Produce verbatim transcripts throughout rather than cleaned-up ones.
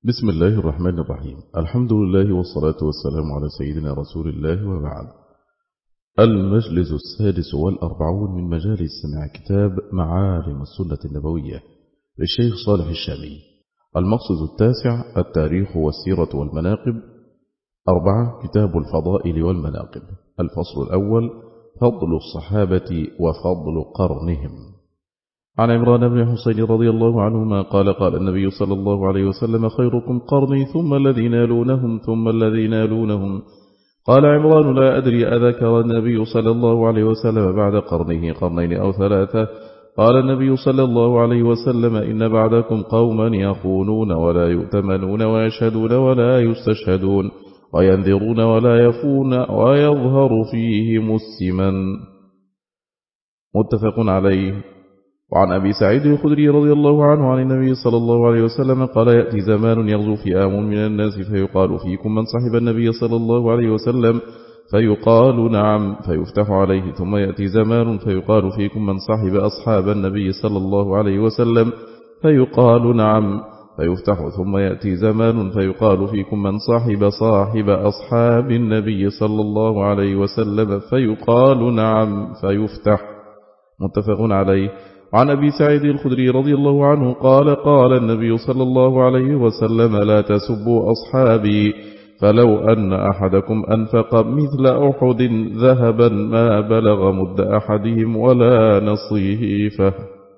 بسم الله الرحمن الرحيم. الحمد لله والصلاة والسلام على سيدنا رسول الله وبعد. المجلس السادس والأربعون من مجالس سماع كتاب معالم السنة النبوية للشيخ صالح الشامي. المقصد التاسع التاريخ والسيرة والمناقب. أربعة كتاب الفضائل والمناقب. الفصل الأول فضل الصحابة وفضل قرنهم. عن عمران بن حسين رضي الله عنهما قال قال النبي صلى الله عليه وسلم خيركم قرني ثم الذين يلونهم ثم الذين يلونهم. قال عمران لا أدري أذكر النبي صلى الله عليه وسلم بعد قرنه قرنين أو ثلاثة. قال النبي صلى الله عليه وسلم إن بعدكم قوما يخونون ولا يؤتمنون ويشهدون ولا يستشهدون وينذرون ولا يفون ويظهر فيهم السمن. متفق عليه. وعن أبي سعيد الخدري رضي الله عنه عن النبي صلى الله عليه وسلم قال يأتي زمان يغزو فئام من الناس فيقال فيكم من صحب النبي صلى الله عليه وسلم فيقال نعم فيفتح عليه. ثم يأتي زمان فيقال فيكم من صحب أصحاب النبي صلى الله عليه وسلم فيقال نعم فيفتح. ثم يأتي زمان فيقال فيكم من صاحب صاحب أصحاب النبي صلى الله عليه وسلم فيقال نعم فيفتح. متفق عليه. عن أبي سعيد الخدري رضي الله عنه قال قال النبي صلى الله عليه وسلم لا تسبوا أصحابي فلو أن أحدكم أنفق مثل أحد ذهبا ما بلغ مد أحدهم ولا نصيفه.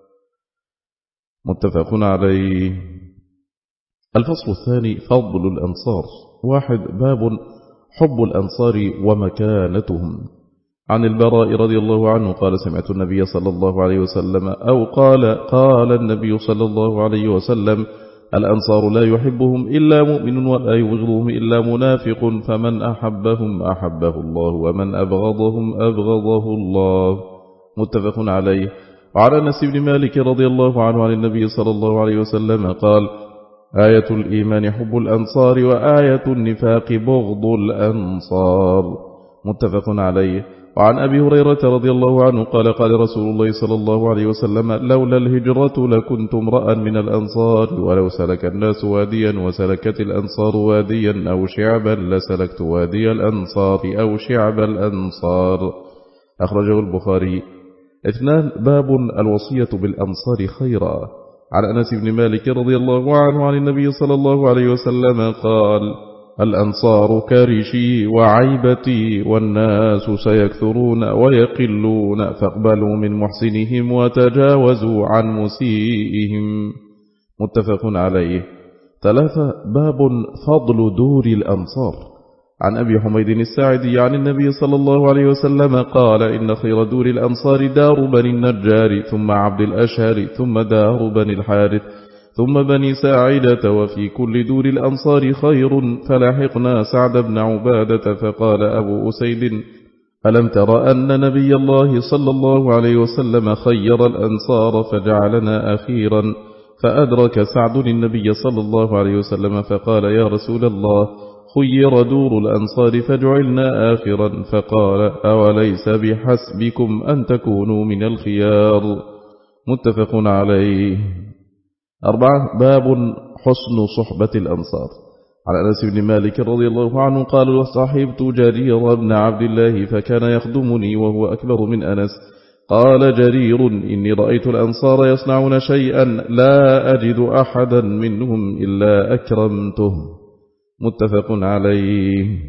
متفق عليه. الفصل الثاني فضل الأنصار. واحد باب حب الأنصار ومكانتهم. عن البراء رضي الله عنه قال سمعت النبي صلى الله عليه وسلم أو قال قال النبي صلى الله عليه وسلم الأنصار لا يحبهم إلا مؤمن ولا يبغضهم إلا منافق فمن أحبهم أحبه الله ومن أبغضهم أبغضه الله. متفق عليه. وعن أنس بن مالك رضي الله عنه عن النبي صلى الله عليه وسلم قال آية الإيمان حب الأنصار وآية النفاق بغض الأنصار. متفق عليه. وعن أبي هريرة رضي الله عنه قال قال رسول الله صلى الله عليه وسلم لولا الهجرة لكنت امرأ من الأنصار ولو سلك الناس واديا وسلكت الأنصار واديا أو شعبا لسلكت وادي الأنصار أو شعب الأنصار. أخرجه البخاري. اثنان باب الوصية بالأنصار خيرا. عن أنس بن مالك رضي الله عنه عن النبي صلى الله عليه وسلم قال الأنصار كارشي وعيبتي والناس سيكثرون ويقلون فاقبلوا من محسنهم وتجاوزوا عن مسيئهم. متفق عليه. ثلاثة باب فضل دور الأنصار. عن أبي حميد الساعدي عن النبي صلى الله عليه وسلم قال إن خير دور الأنصار دار بني النجار ثم عبد الأشهر ثم دار بني الحارث ثم بني ساعدة وفي كل دور الأنصار خير. فلاحقنا سعد بن عبادة فقال أبو أسيد ألم تر أن نبي الله صلى الله عليه وسلم خير الأنصار فجعلنا أخيرا. فأدرك سعد النبي صلى الله عليه وسلم فقال يا رسول الله خير دور الأنصار فجعلنا آخرا. فقال أوليس بحسبكم أن تكونوا من الخيار. متفق عليه. أربعة باب حسن صحبة الأنصار. على أنس بن مالك رضي الله عنه قال وصاحبت جرير بن عبد الله فكان يخدمني وهو أكبر من أنس. قال جرير إني رأيت الأنصار يصنعون شيئا لا أجد أحدا منهم إلا أكرمته. متفق عليه.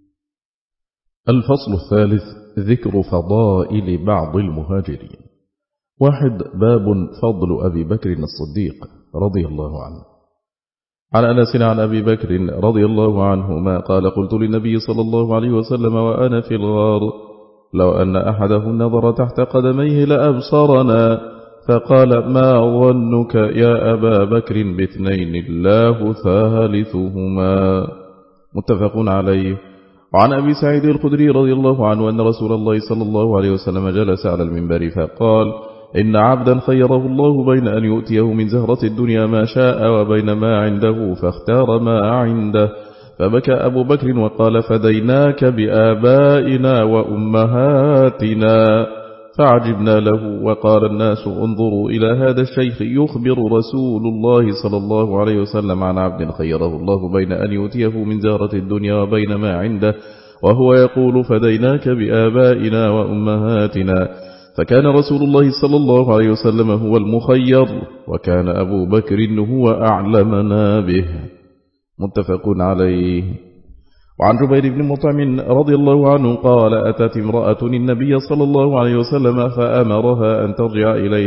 الفصل الثالث ذكر فضائل بعض المهاجرين. واحد باب فضل أبي بكر الصديق رضي الله عنه. عن أنس عن أبي بكر رضي الله عنهما قال قلت للنبي صلى الله عليه وسلم وأنا في الغار لو أن أحدهم نظر تحت قدميه لأبصرنا. فقال ما ظنك يا أبا بكر باثنين الله ثالثهما. متفق عليه. وعن أبي سعيد الخدري رضي الله عنه أن رسول الله صلى الله عليه وسلم جلس على المنبر فقال إن عبدا خيره الله بين أن يؤتيه من زهرة الدنيا ما شاء وبين ما عنده فاختار ما عنده. فبكى أبو بكر وقال فديناك بآبائنا وأمهاتنا. فعجبنا له. وقال الناس انظروا إلى هذا الشيخ يخبر رسول الله صلى الله عليه وسلم عن عبد خيره الله بين أن يؤتيه من زهرة الدنيا وبين ما عنده، وهو يقول فديناك بآبائنا وأمهاتنا. فكان رسول الله صلى الله عليه وسلم هو المخير، وكان أبو بكر هو أعلمنا به. متفق عليه. وعن جبير بن مطعم رضي الله عنه قال أتت امرأة النبي صلى الله عليه وسلم فأمرها أن ترجع إليه،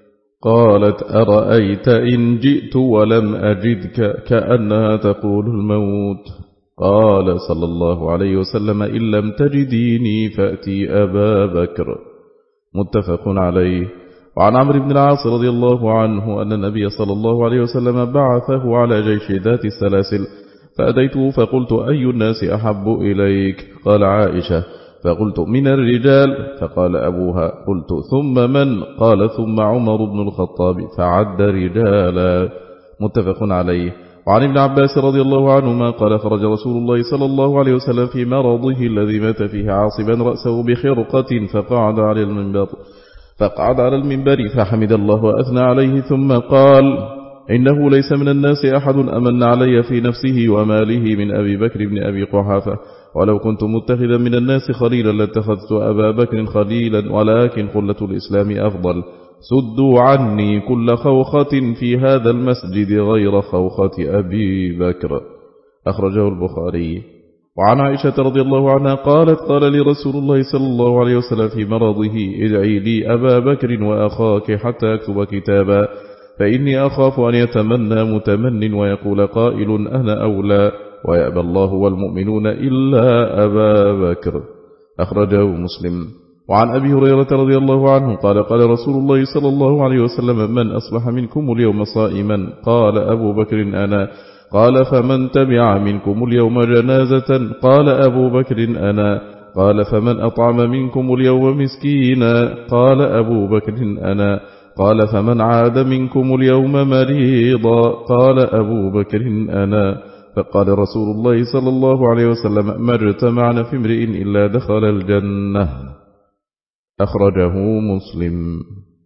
قالت أرأيت إن جئت ولم أجدك كأنها تقول الموت. قال صلى الله عليه وسلم إن لم تجديني فأتي أبا بكر. متفق عليه. وعن عمرو بن العاص رضي الله عنه أن النبي صلى الله عليه وسلم بعثه على جيش ذات السلاسل، فأتيته فقلت أي الناس أحب إليك؟ قال عائشة، فقلت من الرجال، فقال أبوها، قلت ثم من؟ قال ثم عمر بن الخطاب، فعد رجالا. متفق عليه. وعن ابن عباس رضي الله عنهما قال خرج رسول الله صلى الله عليه وسلم في مرضه الذي مات فيه عاصبا رأسه بخرقة، فقعد على المنبر فقعد على المنبر فحمد الله وأثنى عليه، ثم قال إنه ليس من الناس أحد أمن علي في نفسه وماله من أبي بكر بن أبي قحافة، ولو كنت متخذا من الناس خليلا لاتخذت أبا بكر خليلا، ولكن خلة الإسلام أفضل. سدوا عني كل خوخة في هذا المسجد غير خوخة أبي بكر. أخرجه البخاري. وعن عائشة رضي الله عنها قالت قال لي رسول الله صلى الله عليه وسلم في مرضه ادعي لي أبا بكر وأخاك حتى أكتب كتابا، فإني أخاف أن يتمنى متمن ويقول قائل أنا أولى، ويأبى الله والمؤمنون إلا أبا بكر. أخرجه مسلم. وعن أبي هريرة رضي الله عنه قال قال رسول الله صلى الله عليه وسلم من أصبح منكم اليوم صائما؟ قال أبو بكر أنا. قال فمن تبع منكم اليوم جنازة؟ قال أبو بكر أنا. قال فمن أطعم منكم اليوم مسكينا؟ قال أبو بكر أنا. قال فمن عاد منكم اليوم مريضا؟ قال أبو بكر أنا. فقال رسول الله صلى الله عليه وسلم ما اجتمعنا في امرئ إلا دخل الجنة. أخرجه مسلم.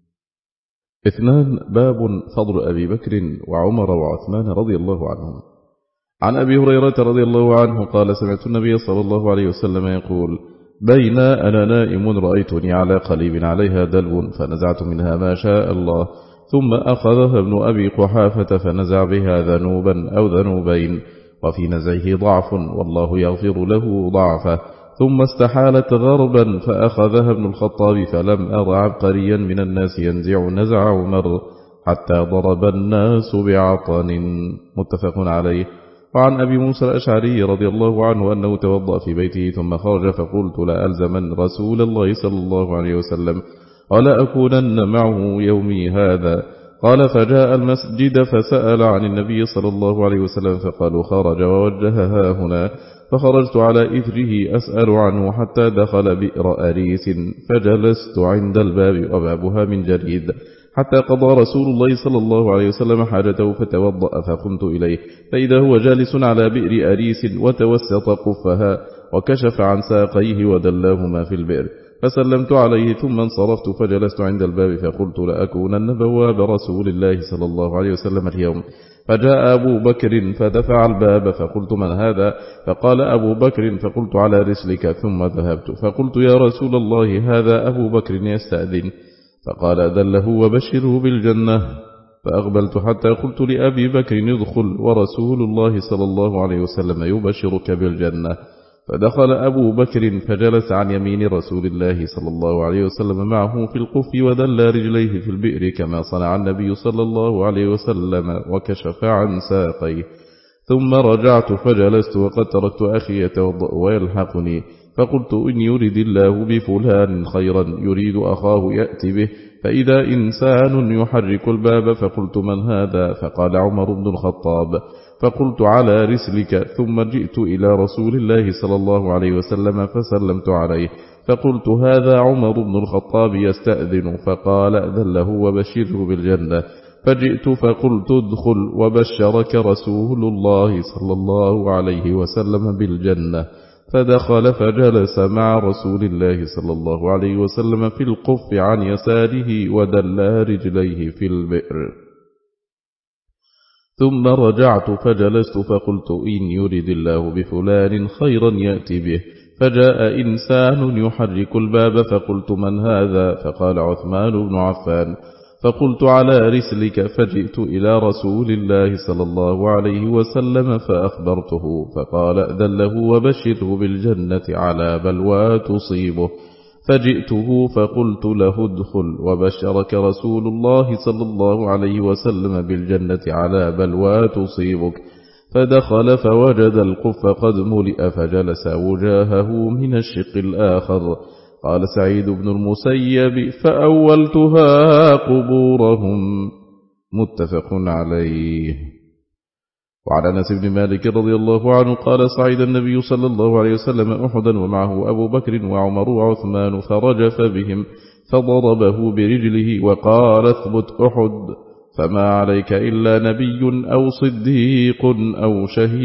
اثنان. باب فضل أبي بكر وعمر وعثمان رضي الله عنهم. عن أبي هريرة رضي الله عنه قال سمعت النبي صلى الله عليه وسلم يقول بين أنا نائم رأيتني على قليب عليها دلو فنزعت منها ما شاء الله، ثم أخذها ابن أبي قحافة فنزع بها ذنوبا أو ذنوبين، وفي نزعه ضعف والله يغفر له ضعفه، ثم استحالت غربا فأخذها ابن الخطاب، فلم أر عبقريا من الناس ينزع نزع عمر حتى ضرب الناس بعطن. متفق عليه. وعن أبي موسى الأشعري رضي الله عنه أنه توضأ في بيته ثم خرج فقلت لا ألزمن رسول الله صلى الله عليه وسلم ولا أكونن معه يومي هذا. قال فجاء المسجد فسأل عن النبي صلى الله عليه وسلم فقالوا خرج ووجهها هنا، فخرجت على إثره أسأل عنه حتى دخل بئر أريس، فجلست عند الباب وبابها من جريد حتى قضى رسول الله صلى الله عليه وسلم حاجته فتوضأ، فقمت إليه فإذا هو جالس على بئر أريس وتوسط قفها وكشف عن ساقيه ودلاهما في البئر، فسلمت عليه ثم انصرفت فجلست عند الباب فقلت لأكونن بواب رسول الله صلى الله عليه وسلم اليوم. فجاء أبو بكر فدفع الباب فقلت من هذا؟ فقال أبو بكر، فقلت على رسلك، ثم ذهبت فقلت يا رسول الله هذا أبو بكر يستأذن، فقال أدله وبشره بالجنة. فأقبلت حتى قلت لأبي بكر ادخل ورسول الله صلى الله عليه وسلم يبشرك بالجنة. فدخل أبو بكر فجلس عن يمين رسول الله صلى الله عليه وسلم معه في القف ودل رجليه في البئر كما صنع النبي صلى الله عليه وسلم وكشف عن ساقيه. ثم رجعت فجلست وقد تركت أخي يتوضأ ويلحقني، فقلت إن يريد الله بفلان خيرا يريد أخاه يأتي به، فإذا إنسان يحرك الباب فقلت من هذا؟ فقال عمر بن الخطاب، فقلت على رسلك، ثم جئت إلى رسول الله صلى الله عليه وسلم فسلمت عليه فقلت هذا عمر بن الخطاب يستأذن، فقال أذن له وبشره بالجنة. فجئت فقلت ادخل وبشرك رسول الله صلى الله عليه وسلم بالجنة. فدخل فجلس مع رسول الله صلى الله عليه وسلم في القف عن يساره ودلى رجليه في البئر. ثم رجعت فجلست فقلت إن يرد الله بفلان خيرا يأتي به، فجاء إنسان يحرك الباب فقلت من هذا؟ فقال عثمان بن عفان، فقلت على رسلك، فجئت إلى رسول الله صلى الله عليه وسلم فأخبرته، فقال أذن له وبشره بالجنة على بلوى تصيبه. فجئته فقلت له ادخل وبشرك رسول الله صلى الله عليه وسلم بالجنة على بلوى تصيبك. فدخل فوجد القف قد ملئ فجلس وجاهه من الشق الآخر. قال سعيد بن المسيب فأولتها قبورهم. متفق عليه. وعن أنس بن مالك رضي الله عنه قال صعد النبي صلى الله عليه وسلم أحدا ومعه أبو بكر وعمر وعثمان فرجف بهم فضربه برجله وقال اثبت أحد، فما عليك إلا نبي أو صديق أو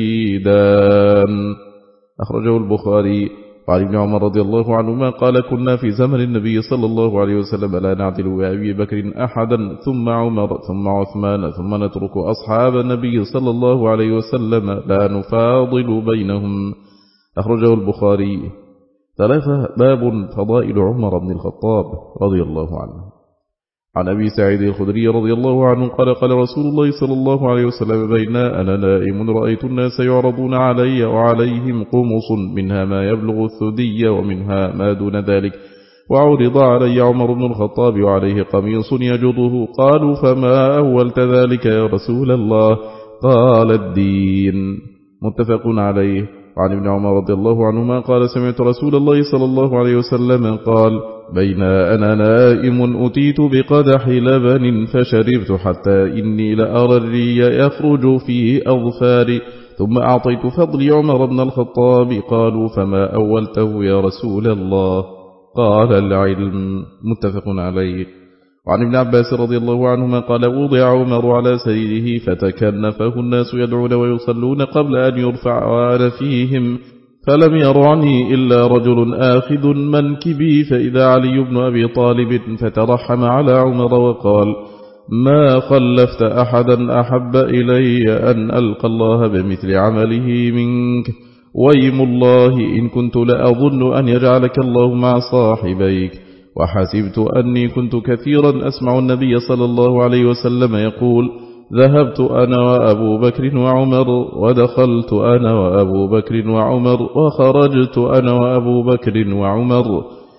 شهيدان. أخرجه البخاري. وعن ابن عمر رضي الله عنهما قال كنا في زمن النبي صلى الله عليه وسلم لا نعدل بأبي بكر أحدا ثم عمر ثم عثمان ثم نترك أصحاب النبي صلى الله عليه وسلم لا نفاضل بينهم. أخرجه البخاري. ثلاثة. باب فضائل عمر بن الخطاب رضي الله عنه. عن أبي سعيد الخدري رضي الله عنه قال قال رسول الله صلى الله عليه وسلم بين أنا نائم رأيت الناس يعرضون علي وعليهم قمص منها ما يبلغ الثدي ومنها ما دون ذلك، وعرض علي عمر بن الخطاب وعليه قميص يجضه. قالوا فما أولت ذلك يا رسول الله؟ قال الدين. متفق عليه. وعن ابن عمر رضي الله عنهما قال سمعت رسول الله صلى الله عليه وسلم قال بين أنا نائم أتيت بقدح لبن فشربت حتى إني لأرى الري يخرج في أظفاري، ثم أعطيت فضلي عمر بن الخطاب. قالوا فما أولته يا رسول الله؟ قال العلم. متفق عليه. وعن ابن عباس رضي الله عنهما قال وضع عمر على سريره فتكنفه الناس يدعون ويصلون قبل أن يرفع وأنا فيهم، فلم يرعني إلا رجل آخذ منكبي فإذا علي بن أبي طالب فترحم على عمر وقال ما خلفت أحدا أحب إلي أن ألقى الله بمثل عمله منك، ويم الله إن كنت لأظن أن يجعلك الله مع صاحبيك، وحسبت أني كنت كثيرا أسمع النبي صلى الله عليه وسلم يقول ذهبت أنا وأبو بكر وعمر ودخلت أنا وأبو بكر وعمر وخرجت أنا وأبو بكر وعمر.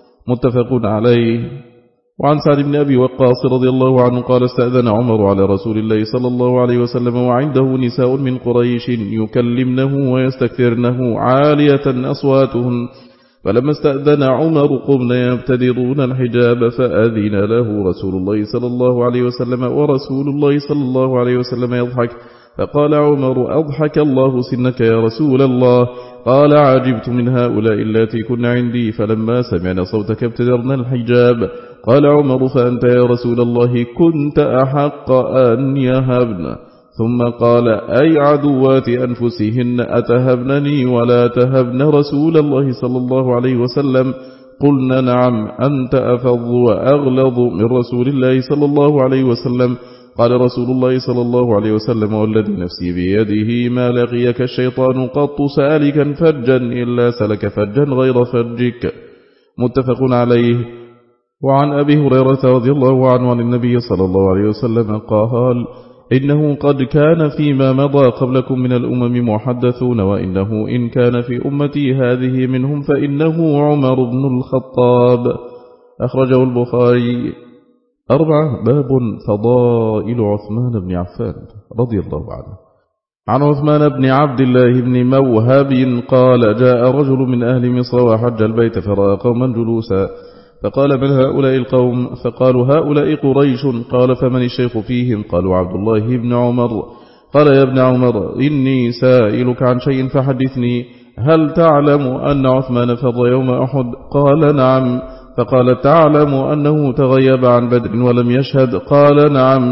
متفق عليه. وعن سعد بن أبي وقاص رضي الله عنه قال استأذن عمر على رسول الله صلى الله عليه وسلم وعنده نساء من قريش يكلمنه ويستكثرنه عالية أصواتهن، فلما استأذن عمر قمنا يبتدرون الحجاب فأذن له رسول الله صلى الله عليه وسلم ورسول الله صلى الله عليه وسلم يضحك، فقال عمر أضحك الله سنك يا رسول الله. قال عجبت من هؤلاء التي كن عندي، فلما سمعنا صوتك ابتدرنا الحجاب. قال عمر فأنت يا رسول الله كنت أحق أن يهبن. ثم قال أي عدوات أنفسهن أتهبنني ولا تهبن رسول الله صلى الله عليه وسلم؟ قلنا نعم أنت أفض وأغلظ من رسول الله صلى الله عليه وسلم. قال رسول الله صلى الله عليه وسلم والذي نفسي بيده ما لقيك الشيطان قط سالكا فجا إلا سلك فجا غير فجك. متفق عليه. وعن أبي هريرة رضي الله عنه عن النبي صلى الله عليه وسلم قال إنه قد كان فيما مضى قبلكم من الأمم محدثون، وإنه إن كان في أمتي هذه منهم فإنه عمر بن الخطاب. أخرجه البخاري. أربعة. باب فضائل عثمان بن عفان رضي الله عنه. عن عثمان بن عبد الله بن موهب قال جاء رجل من أهل مصر وحج البيت فرأى قوما جلوسا، فقال من هؤلاء القوم؟ فقالوا هؤلاء قريش. قال فمن الشيخ فيهم؟ قالوا عبد الله بن عمر. قال يا ابن عمر إني سائلك عن شيء فحدثني، هل تعلم أن عثمان فر يوم أحد؟ قال نعم. فقال تعلم أنه تغيب عن بدر ولم يشهد؟ قال نعم.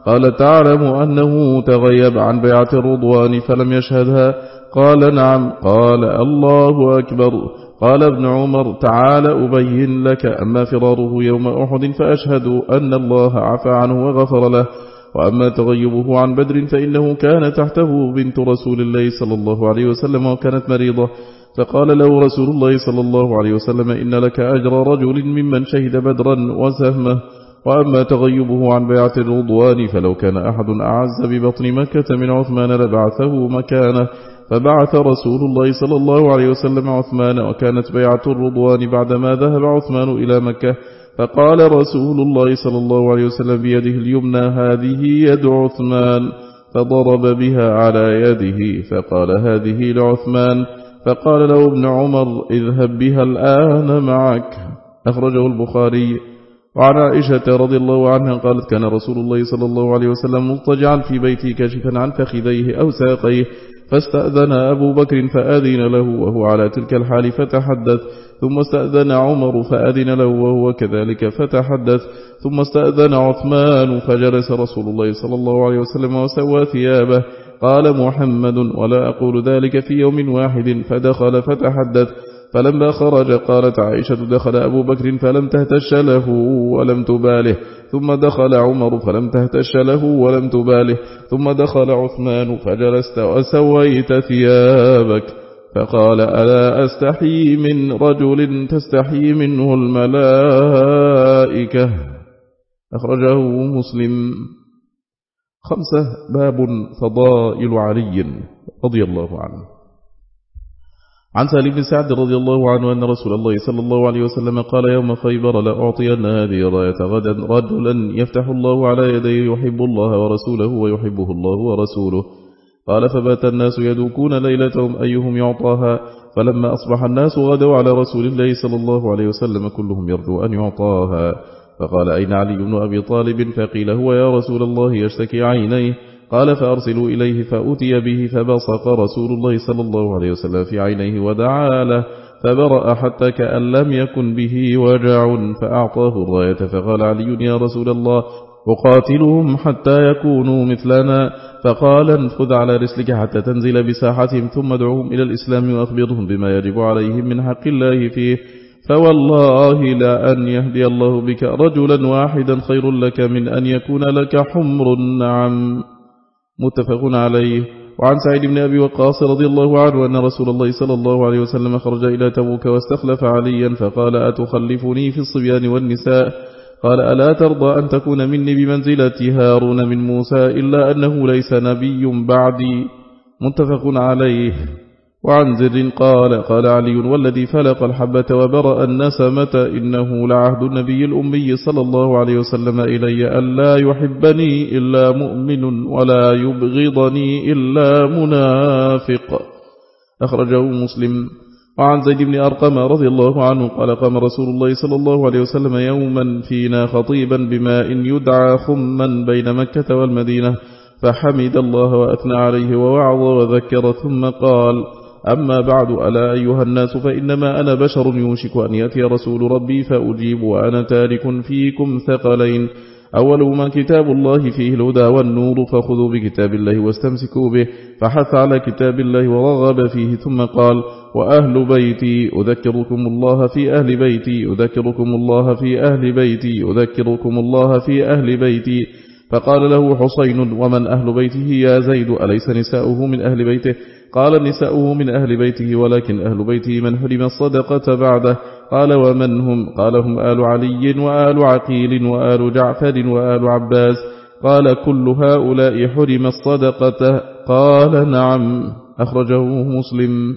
قال تعلم أنه تغيب عن بيعة الرضوان فلم يشهدها؟ قال نعم. قال الله أكبر. قال ابن عمر تعال أبين لك، أما فراره يوم أحد فأشهد أن الله عفى عنه وغفر له، وأما تغيبه عن بدر فإنه كان تحته بنت رسول الله صلى الله عليه وسلم وكانت مريضة، فقال له رسول الله صلى الله عليه وسلم إن لك أجر رجل ممن شهد بدرا وسهمه. وأما تغيبه عن بيعة الرضوان فلو كان أحد أعز ببطن مكة من عثمان لبعثه مكانه، فبعث رسول الله صلى الله عليه وسلم عثمان، وكانت بيعة الرضوان بعدما ذهب عثمان إلى مكة، فقال رسول الله صلى الله عليه وسلم بيده اليمنى هذه يد عثمان، فضرب بها على يده، فقال هذه لعثمان، فقال له ابن عمر اذهب بها الآن معك. أخرجه البخاري. وعن عائشة رضي الله عنها قالت كان رسول الله صلى الله عليه وسلم مضطجعا في بيته كاشفا عن فخذيه أو ساقيه، فاستأذن أبو بكر فأذن له وهو على تلك الحال فتحدث، ثم استأذن عمر فأذن له وهو كذلك فتحدث، ثم استأذن عثمان فجلس رسول الله صلى الله عليه وسلم وسوى ثيابه. قال محمد ولا أقول ذلك في يوم واحد، فدخل فتحدث. فلما خرج قالت عائشة دخل أبو بكر فلم تهتش له ولم تباله، ثم دخل عمر فلم تهتش له ولم تباله، ثم دخل عثمان فجلست وسويت ثيابك، فقال ألا أستحي من رجل تستحي منه الملائكة. أخرجه مسلم. خمسة. باب فضائل علي رضي الله عنه. عن سالم بن سعد رضي الله عنه أن رسول الله صلى الله عليه وسلم قال يوم خيبر لأعطين هذه الراية غدا رجلا يفتح الله على يديه يحب الله ورسوله ويحبه الله ورسوله. قال فبات الناس يدوكون ليلتهم أيهم يعطاها، فلما أصبح الناس غدوا على رسول الله صلى الله عليه وسلم كلهم يرجو أن يعطاها، فقال أين علي بن أبي طالب؟ فقيل هو يا رسول الله يشتكي عينيه. قال فأرسلوا إليه فأتي به، فبصق رسول الله صلى الله عليه وسلم في عينيه ودعا له فبرأ حتى كأن لم يكن به وجع، فأعطاه الراية. فقال علي يا رسول الله أقاتلهم حتى يكونوا مثلنا؟ فقال انفذ على رسلك حتى تنزل بساحتهم، ثم ادعوهم إلى الإسلام وأخبرهم بما يجب عليهم من حق الله فيه، فوالله لا أن يهدي الله بك رجلا واحدا خير لك من أن يكون لك حمر النعم. متفق عليه. وعن سعيد بن أبي وقاص رضي الله عنه أن رسول الله صلى الله عليه وسلم خرج إلى تبوك واستخلف عليا، فقال أتخلفني في الصبيان والنساء؟ قال ألا ترضى أن تكون مني بمنزلة هارون من موسى إلا أنه ليس نبي بعدي. متفق عليه. وعن زر قال قال علي والذي فلق الحبة وبرأ النسمة إنه لعهد النبي الأمي صلى الله عليه وسلم إلي ألا يحبني إلا مؤمن ولا يبغضني إلا منافق. أخرجه مسلم. وعن زيد بن أرقم رضي الله عنه قال قام رسول الله صلى الله عليه وسلم يوما فينا خطيبا بماء يدعى خما بين مكة والمدينة، فحمد الله وأثنى عليه ووعظ وذكر، ثم قال أما بعد ألا أيها الناس فإنما أنا بشر يوشك أن يأتي رسول ربي فأجيب، وأنا تارك فيكم ثقلين، أولهما كتاب الله فيه الهدى والنور، فخذوا بكتاب الله واستمسكوا به، فحث على كتاب الله ورغب فيه، ثم قال وأهل بيتي أذكركم الله في أهل بيتي أذكركم الله في أهل بيتي أذكركم الله في أهل بيتي. فقال له حسين ومن أهل بيته يا زيد؟ أليس نساؤه من أهل بيته؟ قال نساؤه من أهل بيته، ولكن أهل بيته من حرم الصدقة بعده. قال ومن هم؟ قال هم آل علي وآل عقيل وآل جعفر وآل عباس. قال كل هؤلاء حرم الصدقة؟ قال نعم. أخرجه مسلم.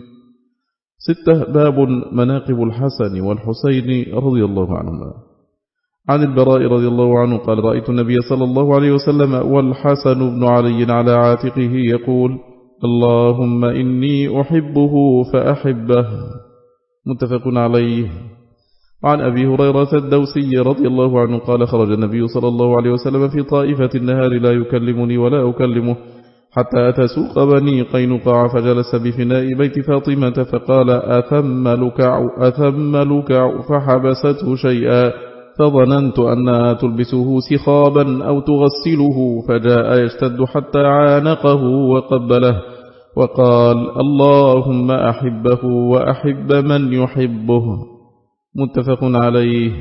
ستة. باب مناقب الحسن والحسين رضي الله عنهما. عن البراء رضي الله عنه قال رأيت النبي صلى الله عليه وسلم والحسن بن علي على عاتقه يقول اللهم إني أحبه فأحبه. متفق عليه. عن أبي هريرة الدوسي رضي الله عنه قال خرج النبي صلى الله عليه وسلم في طائفة النهار لا يكلمني ولا أكلمه، حتى أتى سوق بني قينقاع فجلس بفناء بيت فاطمة، فقال أثم لكع أثم لكع، فحبسته شيئا، فظننت أنها تلبسه سخابا أو تغسله، فجاء يشتد حتى عانقه وقبله وقال: اللهم أحبه وأحب من يحبه. متفق عليه.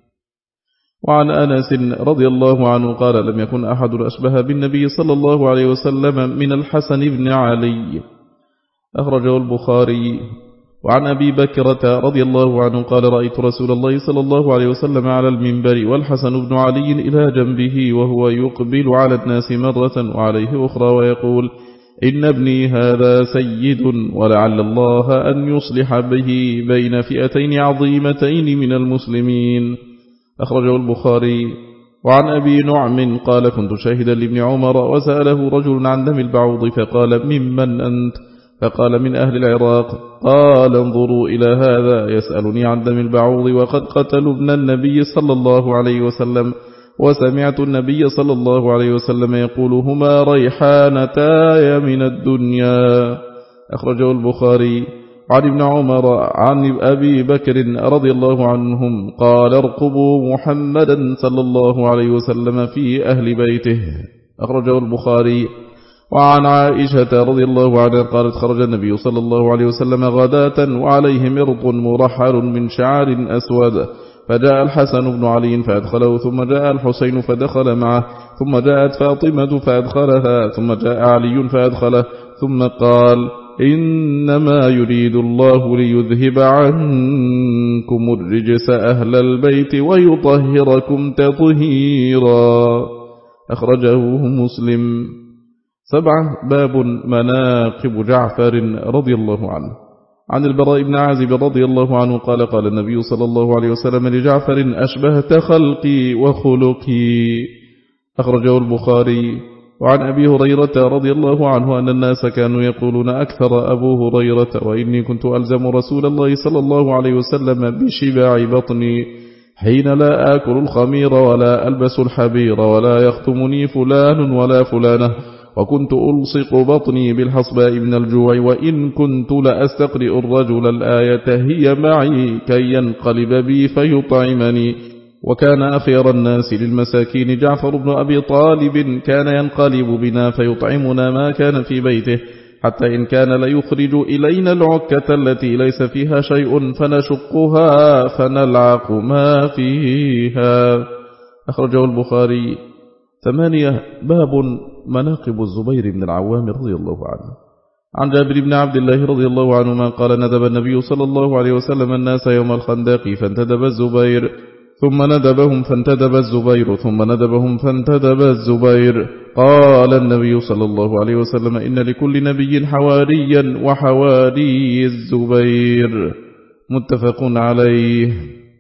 وعن أنس رضي الله عنه قال: لم يكن أحد أشبه بالنبي صلى الله عليه وسلم من الحسن بن علي. أخرجه البخاري. وعن أبي بكرة رضي الله عنه قال: رأيت رسول الله صلى الله عليه وسلم على المنبر والحسن بن علي إلى جنبه وهو يقبل على الناس مرة وعليه أخرى ويقول: إن ابني هذا سيد، ولعل الله أن يصلح به بين فئتين عظيمتين من المسلمين. أخرجه البخاري. وعن أبي نعم قال: كنت شاهدا لابن عمر وسأله رجل عن دم البعوض فقال: ممن أنت؟ فقال: من أهل العراق. قال: انظروا إلى هذا يسألني عن دم البعوض وقد قتلوا ابن النبي صلى الله عليه وسلم، وسمعت النبي صلى الله عليه وسلم يقول: هما ريحانتاي من الدنيا. أخرجه البخاري. عن ابن عمر عن أبي بكر رضي الله عنهم قال: ارقبوا محمدا صلى الله عليه وسلم في أهل بيته. أخرجه البخاري. وعن عائشة رضي الله عنها قالت: خرج النبي صلى الله عليه وسلم غداة وعليه مرط مرحل من شعر أسود، فجاء الحسن بن علي فأدخله، ثم جاء الحسين فدخل معه، ثم جاءت فاطمة فأدخلها، ثم جاء علي فأدخله، ثم قال: إنما يريد الله ليذهب عنكم الرجس أهل البيت ويطهركم تطهيرا. أخرجه مسلم. سبعة. باب مناقب جعفر رضي الله عنه. عن البراء بن عازب رضي الله عنه قال: قال النبي صلى الله عليه وسلم لجعفر: أشبهت خلقي وخلقي. أخرجه البخاري. وعن أبي هريرة رضي الله عنه أن الناس كانوا يقولون: أكثر أبو هريرة: وإني كنت ألزم رسول الله صلى الله عليه وسلم بشباع بطني حين لا آكل الخمير ولا ألبس الحبير ولا يختمني فلان ولا فلانة، وكنت ألصق بطني بالحصباء من الجوع، وإن كنت لأستقرئ الرجل الآية هي معي كي ينقلب بي فيطعمني. وكان أخير الناس للمساكين جعفر بن أبي طالب، كان ينقلب بنا فيطعمنا ما كان في بيته، حتى إن كان ليخرج إلينا العكة التي ليس فيها شيء فنشقها فنلعق ما فيها. أخرجه البخاري. ثمانية. باب مناقب الزبير بن العوام رضي الله عنه. عن جابر بن عبد الله رضي الله عنهما قال: ندب النبي صلى الله عليه وسلم الناس يوم الخندق فانتدب الزبير، ثم ندبهم فانتدب الزبير، ثم ندبهم فانتدب الزبير. قال النبي صلى الله عليه وسلم: إن لكل نبي حواريا وحواري الزبير. متفق عليه.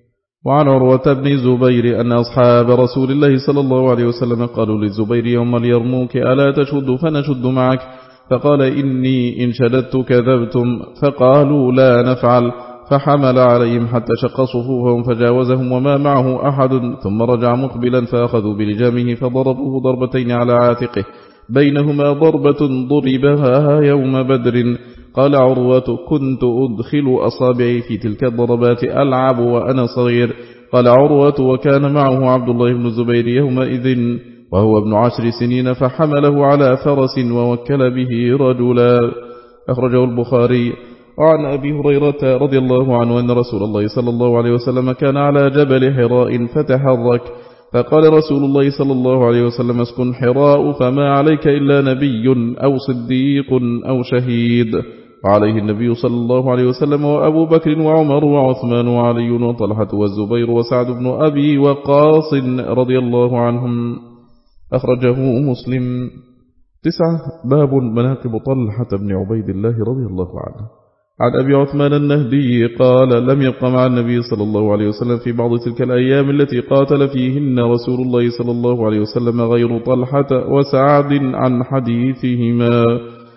وعن عروة بن الزبير أن أصحاب رسول الله صلى الله عليه وسلم قالوا للزبير يوم اليرموك: ألا تشد فنشد معك؟ فقال: إني إن شددت كذبتم. فقالوا: لا نفعل. فحمل عليهم حتى شق صفوفهم فجاوزهم وما معه أحد، ثم رجع مقبلا فأخذوا بلجامه فضربوه ضربتين على عاتقه، بينهما ضربة ضربها يوم بدر. قال عروة: كنت أدخل أصابعي في تلك الضربات ألعب وأنا صغير. قال عروة: وكان معه عبد الله بن الزبير يومئذ وهو ابن عشر سنين، فحمله على فرس ووكل به رجلا. أخرجه البخاري. وعن أبي هريرة رضي الله عنه أن رسول الله صلى الله عليه وسلم كان على جبل حراء فتحرك، فقال رسول الله صلى الله عليه وسلم: اسكن حراء فما عليك إلا نبي أو صديق أو شهيد. وعليه النبي صلى الله عليه وسلم وأبو بكر وعمر وعثمان وعلي وطلحة والزبير وسعد بن أبي وقاص رضي الله عنهم. أخرجه مسلم. تسعة. باب مناقب طلحة بن عبيد الله رضي الله عنه. عن أبي عثمان النهدي قال: لم يبق مع النبي صلى الله عليه وسلم في بعض تلك الأيام التي قاتل فيهن رسول الله صلى الله عليه وسلم غير طلحة وسعد عن حديثهما.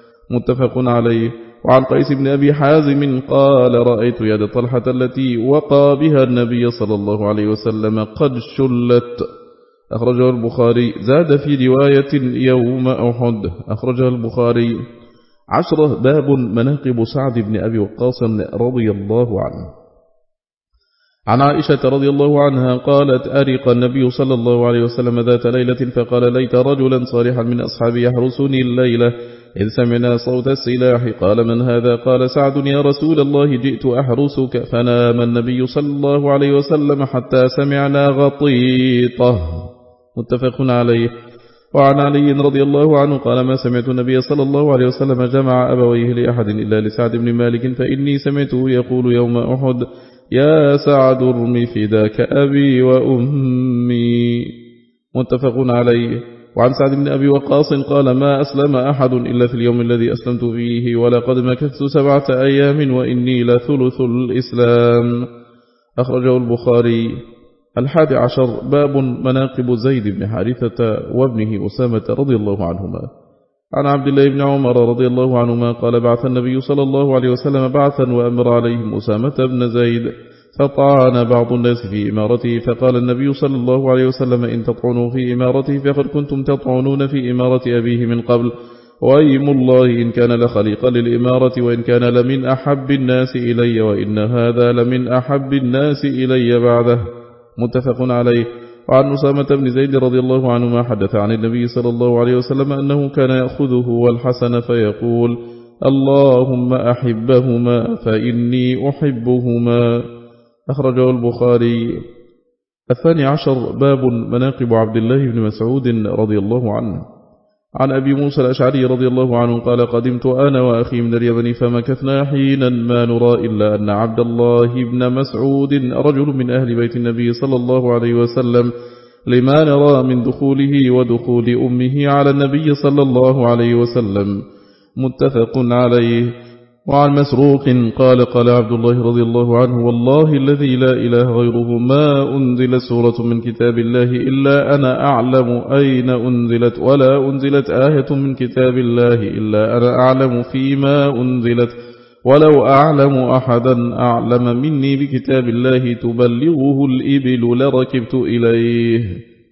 متفق عليه. وعن قيس بن أبي حازم قال: رأيت يد طلحة التي وقى بها النبي صلى الله عليه وسلم قد شلت. أخرجه البخاري. زاد في رواية يوم أحد. أخرجه البخاري. عشرة. باب مناقب سعد بن أبي وقاص رضي الله عنه. عن عائشة رضي الله عنها قالت أرق النبي صلى الله عليه وسلم ذات ليلة فقال ليت رجلا صالحا من أصحابي يحرسني الليلة إذ سمعنا صوت السلاح. قال من هذا؟ قال سعد يا رسول الله جئت أحرسك. فنام النبي صلى الله عليه وسلم حتى سمعنا غطيطه. متفق عليه. وعن علي رضي الله عنه قال ما سمعت النبي صلى الله عليه وسلم جمع أبويه لأحد إلا لسعد بن مالك فإني سمعته يقول يوم أحد يا سعد ارم فداك أبي وأمي. متفق عليه. وعن سعد بن أبي وقاص قال ما أسلم أحد إلا في اليوم الذي أسلمت فيه ولقد مكثت سبعة أيام وإني لثلث الإسلام. أخرجه البخاري. الحادي عشر باب مناقب زيد بن حارثة وابنه أسامة رضي الله عنهما. عن عبد الله بن عمر رضي الله عنهما قال بعث النبي صلى الله عليه وسلم بعثا وأمر عليهم أسامة بن زيد فطعن بعض الناس في إمارته فقال النبي صلى الله عليه وسلم إن تطعنوا في إمارته فقد كنتم تطعنون في إمارة أبيه من قبل وأيم الله إن كان لخليقا للإمارة وإن كان لمن أحب الناس إلي وإن هذا لمن أحب الناس إلي بعده. متفق عليه. وعن أسامة بن زيد رضي الله عنهما حدث عن النبي صلى الله عليه وسلم أنه كان يأخذه والحسن فيقول اللهم أحبهما فإني أحبهما. أخرجه البخاري. الثاني عشر باب مناقب عبد الله بن مسعود رضي الله عنه. عن أبي موسى الأشعري رضي الله عنه قال قدمت أنا وأخي من اليمن فمكثنا حينا ما نرى إلا أن عبد الله بن مسعود رجل من أهل بيت النبي صلى الله عليه وسلم لما نرى من دخوله ودخول أمه على النبي صلى الله عليه وسلم. متفق عليه. وعن مسروق قال قال عبد الله رضي الله عنه والله الذي لا إله غيره ما أنزلت سورة من كتاب الله إلا أنا أعلم أين أنزلت ولا أنزلت آية من كتاب الله إلا أنا أعلم فيما أنزلت ولو أعلم أحدا أعلم مني بكتاب الله تبلغه الإبل لركبت إليه.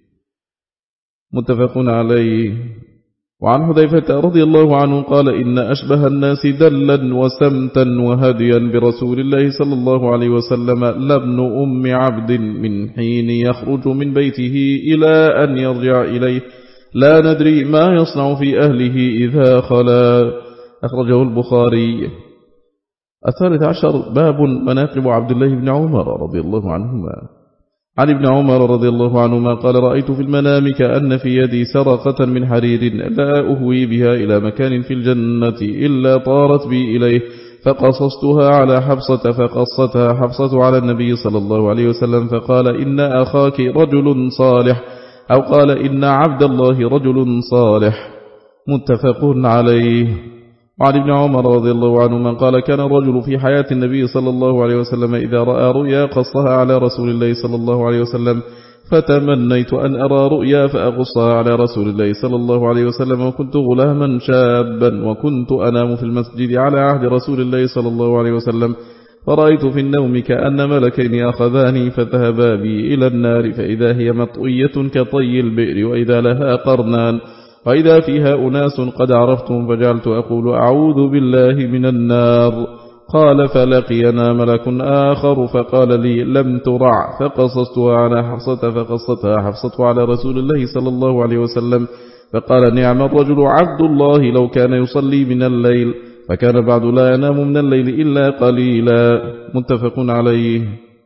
متفق عليه. وعن حذيفة رضي الله عنه قال إن أشبه الناس دلا وسمتا وهديا برسول الله صلى الله عليه وسلم لابن أم عبد من حين يخرج من بيته إلى أن يرجع إليه لا ندري ما يصنع في أهله إذا خلا. أخرجه البخاري. الثالث عشر باب مناقب عبد الله بن عمر رضي الله عنهما. عن ابن عمر رضي الله عنهما قال رأيت في المنام كأن في يدي سرقة من حرير لا أهوي بها إلى مكان في الجنة إلا طارت بي إليه فقصصتها على حفصة فقصتها حفصة على النبي صلى الله عليه وسلم فقال إن أخاك رجل صالح أو قال إن عبد الله رجل صالح. متفق عليه. وعن ابن عمر رضي الله عنهما قال كان الرجل في حياة النبي صلى الله عليه وسلم إذا رأى رؤيا قصها على رسول الله صلى الله عليه وسلم فتمنيت أن أرى رؤيا فأقصها على رسول الله صلى الله عليه وسلم وكنت غلاما شابا وكنت أنام في المسجد على عهد رسول الله صلى الله عليه وسلم فرأيت في النوم كأن ملكين أخذاني فذهبا بي إلى النار فإذا هي مطوية كطي البئر وإذا لها قرنان وإذا فيها أناس قد عرفتهم فجعلت أقول أعوذ بالله من النار. قال فلقينا ملك آخر فقال لي لم ترع فقصصتها على حفصة فقصتها حفصة على رسول الله صلى الله عليه وسلم فقال نعم الرجل عبد الله لو كان يصلي من الليل فكان بعد لا ينام من الليل إلا قليلا. متفق عليه.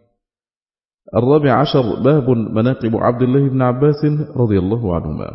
الرابع عشر باب مناقب عبد الله بن عباس رضي الله عنهما.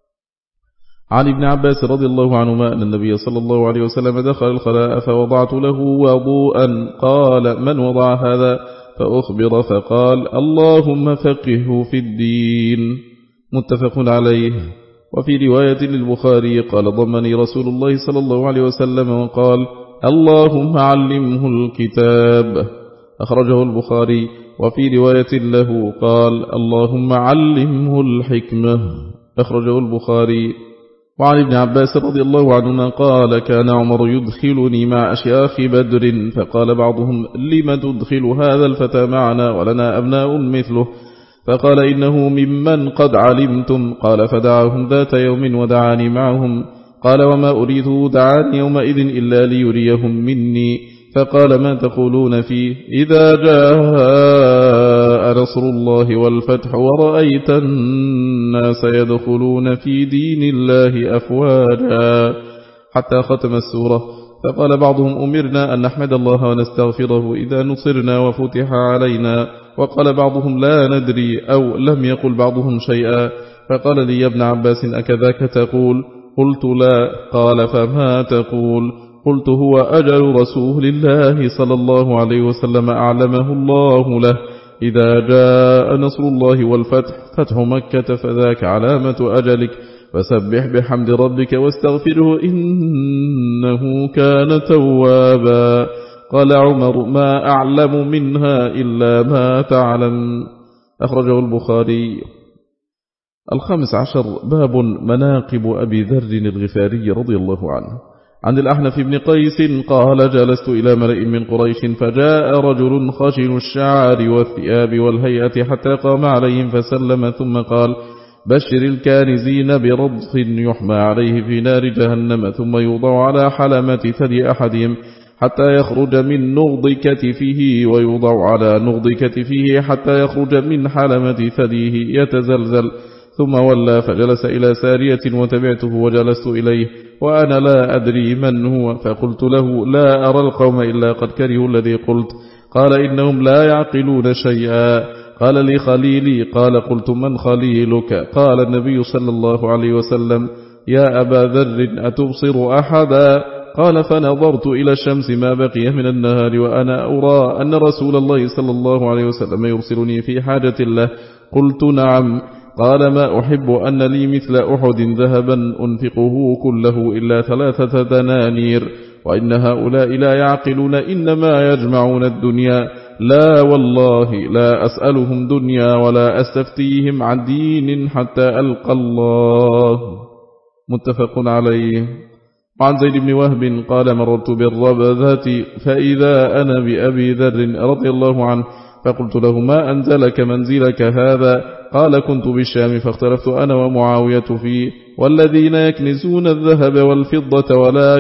عن ابن عباس رضي الله عنهما أن النبي صلى الله عليه وسلم دخل الخلاء فوضعت له وضوءا قال من وضع هذا فأخبر فقال اللهم فقهه في الدين. متفق عليه. وفي رواية للبخاري قال ضمني رسول الله صلى الله عليه وسلم وقال اللهم علمه الكتاب. أخرجه البخاري. وفي رواية له قال اللهم علمه الحكمة. أخرجه البخاري. وعن ابن عباس رضي الله عنهما قال كان عمر يدخلني مع أشياخ بدر فقال بعضهم لم تدخل هذا الفتى معنا ولنا أبناء مثله فقال إنه ممن قد علمتم. قال فدعاهم ذات يوم ودعاني معهم قال وما أريده دعاني يومئذ إلا ليريهم مني فقال ما تقولون فيه إذا جاء نصر الله والفتح ورأيت الناس يدخلون في دين الله أفواجا حتى ختم السورة. فقال بعضهم أمرنا أن نحمد الله ونستغفره إذا نصرنا وفتح علينا، وقال بعضهم لا ندري، أو لم يقل بعضهم شيئا. فقال لي يا ابن عباس أكذاك تقول؟ قلت لا. قال فما تقول؟ قلت هو أجل رسول الله صلى الله عليه وسلم أعلمه الله له، إذا جاء نصر الله والفتح فتح مكة فذاك علامة أجلك، فسبح بحمد ربك واستغفره إنه كان توابا. قال عمر ما أعلم منها إلا ما تعلم. أخرجه البخاري. الخامس عشر باب مناقب أبي ذر الغفاري رضي الله عنه. عن الأحنف بن قيس قال جلست إلى ملئ من قريش فجاء رجل خشن الشعر والثياب والهيئة حتى قام عليهم فسلم ثم قال بشر الكانزين برضخ يحمى عليه في نار جهنم ثم يوضع على حلمة ثدي أحدهم حتى يخرج من نغض كتفه ويوضع على نغض كتفه حتى يخرج من حلمة ثديه يتزلزل. ثم ولى فجلس إلى سارية وتبعته وجلست إليه وأنا لا أدري من هو، فقلت له لا أرى القوم إلا قد كرهوا الذي قلت. قال إنهم لا يعقلون شيئا. قال لي خليلي. قال قلت من خليلك؟ قال النبي صلى الله عليه وسلم يا أبا ذر أتبصر أحدا؟ قال فنظرت إلى الشمس ما بقي من النهار وأنا أرى أن رسول الله صلى الله عليه وسلم يرسلني في حاجة له. قلت نعم. قال ما أحب أن لي مثل أحد ذهبا أنفقه كله إلا ثلاثة دنانير، وإن هؤلاء لا يعقلون إنما يجمعون الدنيا. لا والله لا أسألهم دنيا ولا أستفتيهم عن دين حتى ألقى الله. متفق عليه. وعن زيد بن وهب قال مررت بالربذة فإذا أنا بأبي ذر رضي الله عنه فقلت له ما أنزلك منزلك هذا؟ قال كنت بالشام فاختلفت أنا ومعاوية فيه والذين يكنزون الذهب والفضة ولا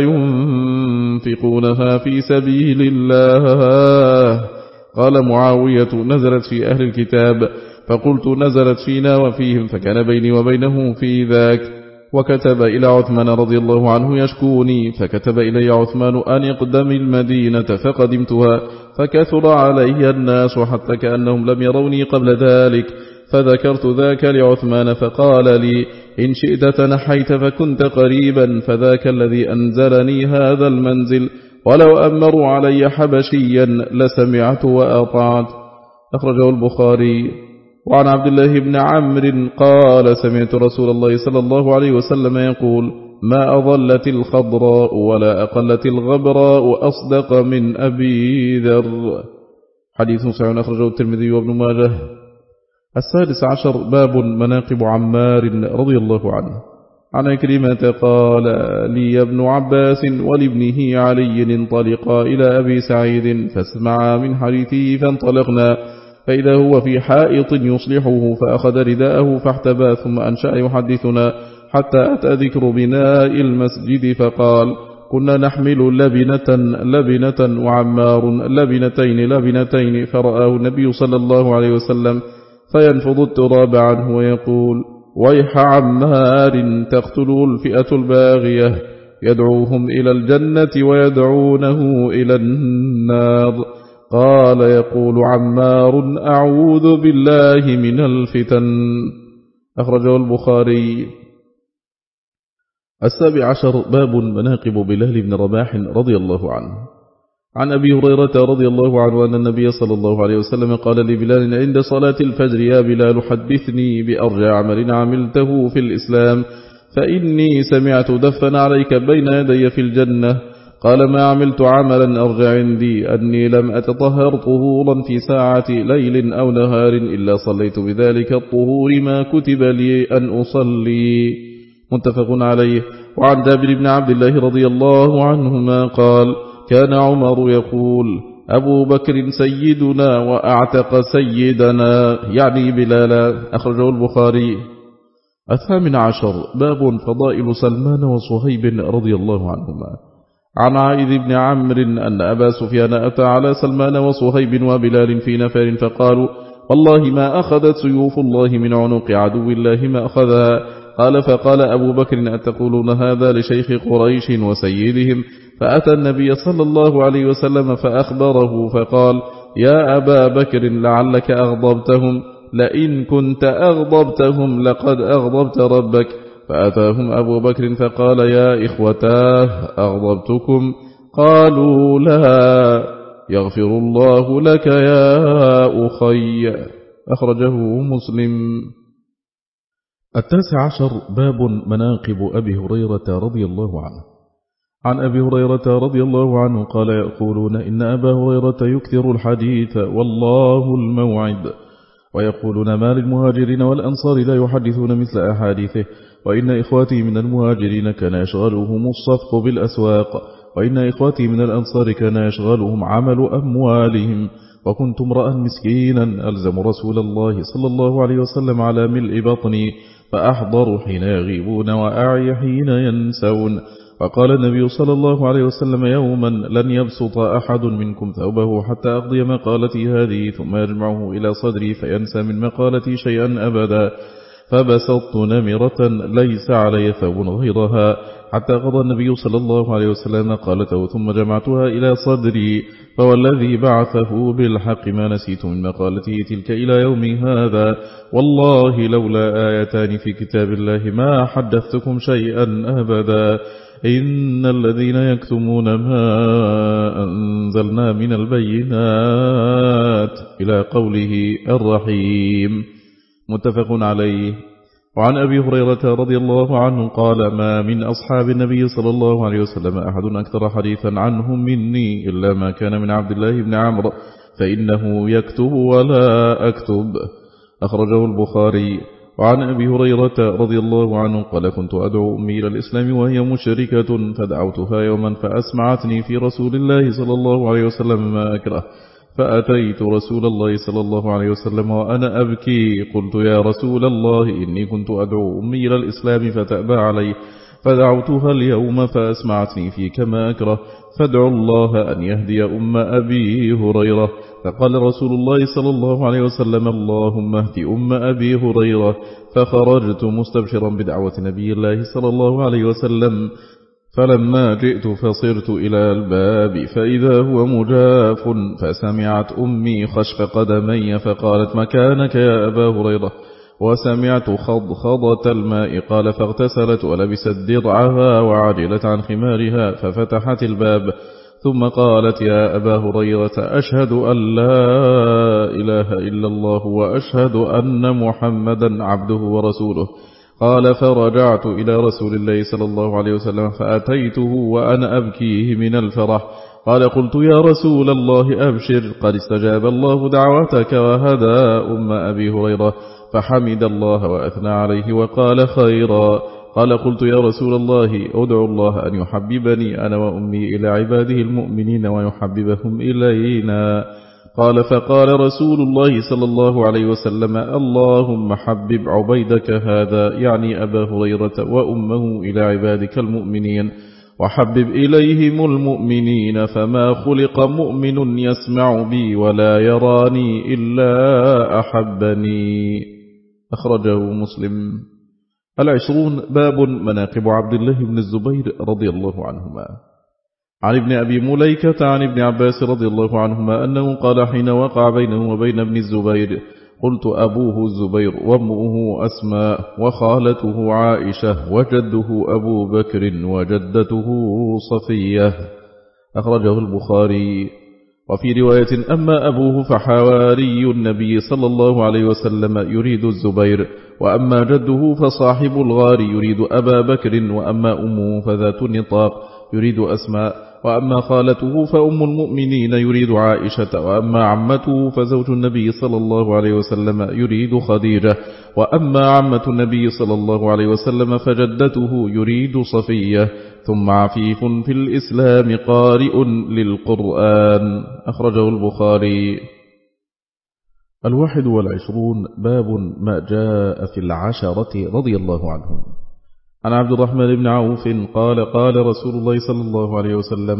ينفقونها في سبيل الله. قال معاوية نزلت في أهل الكتاب، فقلت نزلت فينا وفيهم، فكان بيني وبينه في ذاك. وكتب إلى عثمان رضي الله عنه يشكوني، فكتب إلي عثمان أن يقدم المدينة فقدمتها، فكثر علي الناس حتى كأنهم لم يروني قبل ذلك، فذكرت ذاك لعثمان فقال لي إن شئت تنحيت فكنت قريبا، فذاك الذي أنزلني هذا المنزل، ولو أمروا علي حبشيا لسمعت وأطعت. أخرجه البخاري. وعن عبد الله بن عمرو قال سمعت رسول الله صلى الله عليه وسلم يقول ما أضلت الخضراء ولا أقلت الغبراء أصدق من أبي ذر. حديث صحيح أخرجه الترمذي وابن ماجه. السادس عشر باب مناقب عمار رضي الله عنه. عن عكرمة قال لي ابن عباس ولابنه علي انطلقا إلى أبي سعيد فاسمعا من حديثه، فانطلقنا فإذا هو في حائط يصلحه، فأخذ رداءه فاحتبى ثم أنشأ يحدثنا حتى أتى ذكر بناء المسجد، فقال كنا نحمل لبنة لبنة وعمار لبنتين لبنتين، فرآه النبي صلى الله عليه وسلم فينفض التراب عنه ويقول ويح عمار تقتله الفئة الباغية، يدعوهم إلى الجنة ويدعونه إلى النار. قال يقول عمار أعوذ بالله من الفتن. أخرجه البخاري. السابع عشر باب مناقب بلال بن رباح رضي الله عنه. عن أبي هريرة رضي الله عنه أن النبي صلى الله عليه وسلم قال لبلال عند صلاة الفجر يا بلال حدثني بأرجى عمل عملته في الإسلام، فإني سمعت دفن عليك بين يدي في الجنة. قال ما عملت عملا أرجى عندي أني لم أتطهر طهورا في ساعة ليل أو نهار إلا صليت بذلك الطهور ما كتب لي أن أصلي. متفق عليه. وعن جابر بن عبد الله رضي الله عنهما قال كان عمر يقول أبو بكر سيدنا وأعتق سيدنا، يعني بلالا. أخرجه البخاري. الثامن عشر باب فضائل سلمان وصهيب رضي الله عنهما. عن عائذ بن عمرو أن أبا سفيان أتى على سلمان وصهيب وبلال في نفر فقالوا والله ما أخذت سيوف الله من عنق عدو الله ما أخذها. قال فقال أبو بكر أتقولون هذا لشيخ قريش وسيدهم؟ فأتى النبي صلى الله عليه وسلم فأخبره فقال يا أبا بكر لعلك أغضبتهم، لئن كنت أغضبتهم لقد أغضبت ربك. فأتاهم أبو بكر فقال يا إخوتاه أغضبتكم؟ قالوا لا. يغفر الله لك يا أخي. أخرجه مسلم. التاسع عشر باب مناقب أبي هريرة رضي الله عنه. عن أبي هريرة رضي الله عنه قال يقولون إن أبا هريرة يكثر الحديث والله الموعد، ويقولون ما للمهاجرين والأنصار لا يحدثون مثل أحاديثه، وإن إخواتي من المهاجرين كان يشغلهم الصفق بالأسواق، وإن إخواتي من الأنصار كان يشغلهم عمل أموالهم، وكنت امرأ مسكينا ألزم رسول الله صلى الله عليه وسلم على ملء بطني، فأحضر حين يغيبون وأعي حين ينسون. وقال النبي صلى الله عليه وسلم يوما لن يبسط أحد منكم ثوبه حتى أقضي مقالتي هذه ثم يجمعه إلى صدري فينسى من مقالتي شيئا أبدا، فبسطت نمرة ليس علي ثوب غيرها حتى قضى النبي صلى الله عليه وسلم قالته ثم جمعتها إلى صدري، فوالذي بعثه بالحق ما نسيت من مقالته تلك إلى يوم هذا، والله لولا آيتان في كتاب الله ما حدثتكم شيئا أبدا. إن الذين يكتمون ما أنزلنا من البينات إلى قوله الرحيم. متفق عليه. وعن أبي هريرة رضي الله عنه قال ما من أصحاب النبي صلى الله عليه وسلم أحد أكثر حديثا عنهم مني إلا ما كان من عبد الله بن عمرو فإنه يكتب ولا أكتب. أخرجه البخاري. وعن أبي هريرة رضي الله عنه قال كنت أدعو أمي إلى الإسلام وهي مشركة فدعوتها يوما فأسمعتني في رسول الله صلى الله عليه وسلم ما أكره، فأتيت رسول الله صلى الله عليه وسلم وأنا أبكي قلت يا رسول الله إني كنت أدعو أمي إلى الإسلام فتأبى علي، فدعوتها اليوم فأسمعتني فيك ما أكره، فادعوا الله أن يهدي أم أبي هريرة. فقال رسول الله صلى الله عليه وسلم اللهم اهد أم أبي هريرة، فخرجت مستبشرا بدعوة نبي الله صلى الله عليه وسلم، فلما جئت فصرت إلى الباب فإذا هو مجاف، فسمعت أمي خشف قدمي فقالت مكانك يا أبا هريرة، وسمعت خضخضة الماء قال فاغتسلت ولبست درعها وعجلت عن خمارها ففتحت الباب، ثم قالت يا أبا هريرة أشهد أن لا إله إلا الله وأشهد أن محمدا عبده ورسوله. قال فرجعت إلى رسول الله صلى الله عليه وسلم فأتيته وأنا أبكيه من الفرح، قال قلت يا رسول الله أبشر قد استجاب الله دعوتك وهدى أم أبي هريرة، فحمد الله وأثنى عليه وقال خيرا. قال قلت يا رسول الله أدعو الله أن يحببني أنا وأمي إلى عباده المؤمنين ويحببهم إلينا. قال فقال رسول الله صلى الله عليه وسلم اللهم حبب عبيدك هذا يعني أبا هريرة وأمه إلى عبادك المؤمنين، وحبب إليهم المؤمنين، فما خلق مؤمن يسمع بي ولا يراني إلا أحبني. أخرجه مسلم. العشرون باب مناقب عبد الله بن الزبير رضي الله عنهما. عن ابن أبي مليكة عن ابن عباس رضي الله عنهما أنه قال حين وقع بينه وبين ابن الزبير قلت أبوه الزبير وأمه أسماء وخالته عائشة وجده أبو بكر وجدته صفية. أخرجه البخاري. وفي رواية أما أبوه فحواري النبي صلى الله عليه وسلم يريد الزبير، وأما جده فصاحب الغار يريد أبا بكر، وأما أمه فذات النطاق يريد أسماء، وأما خالته فأم المؤمنين يريد عائشة، وأما عمته فزوج النبي صلى الله عليه وسلم يريد خديجة، وأما عمة النبي صلى الله عليه وسلم فجدته يريد صفية، ثم عفيف في الإسلام قارئ للقرآن. أخرجه البخاري. الواحد والعشرون باب ما جاء في العشرة رضي الله عنهم. عن عبد الرحمن بن عوف قال قال رسول الله صلى الله عليه وسلم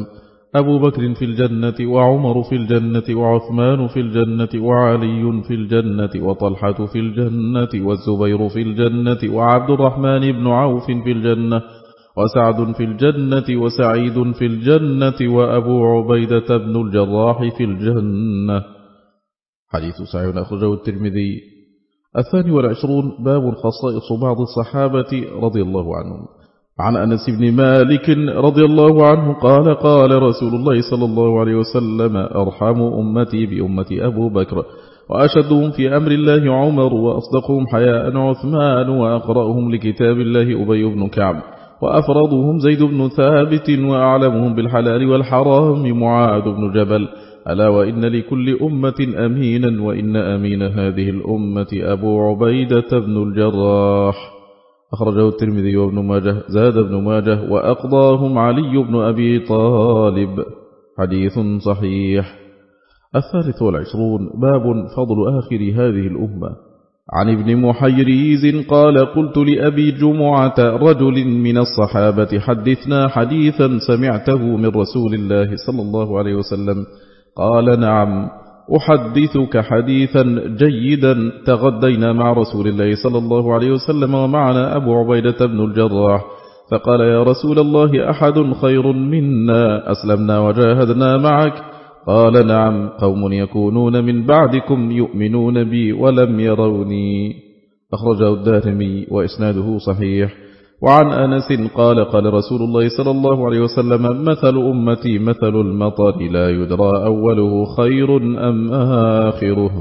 أبو بكر في الجنة وعمر في الجنة وعثمان في الجنة وعلي في الجنة وطلحة في الجنة والزبير في الجنة وعبد الرحمن بن عوف في الجنة وسعد في الجنة وسعيد في الجنة وأبو عبيدة بن الجراح في الجنة. حديث سعيد أخرجه الترمذي. الثاني والعشرون باب خصائص بعض الصحابة رضي الله عنهم. عن أنس بن مالك رضي الله عنه قال قال رسول الله صلى الله عليه وسلم أرحم أمتي بأمتي أبو بكر وأشدهم في أمر الله عمر وأصدقهم حياء عثمان وأقرأهم لكتاب الله أبي بن كعب وأفرضهم زيد بن ثابت وأعلمهم بالحلال والحرام معاذ بن جبل. ألا وإن لكل أمة أمينا وإن أمين هذه الأمة أبو عبيدة بن الجراح. أخرجه الترمذي وابن ماجه. زاد ابن ماجه وأقضاهم علي بن أبي طالب. حديث صحيح. الثالث والعشرون باب فضل آخر هذه الأمة. عن ابن محيريز قال قلت لأبي جمعة رجل من الصحابة حدثنا حديثا سمعته من رسول الله صلى الله عليه وسلم. قال نعم أحدثك حديثا جيدا تغدينا مع رسول الله صلى الله عليه وسلم ومعنا أبو عبيدة بن الجراح فقال يا رسول الله أحد خير منا أسلمنا وجاهدنا معك؟ قال نعم قوم يكونون من بعدكم يؤمنون بي ولم يروني. أخرجه الدارمي وإسناده صحيح. وعن أنس قال قال رسول الله صلى الله عليه وسلم مثل أمتي مثل المطر لا يدرى أوله خير أم آخره.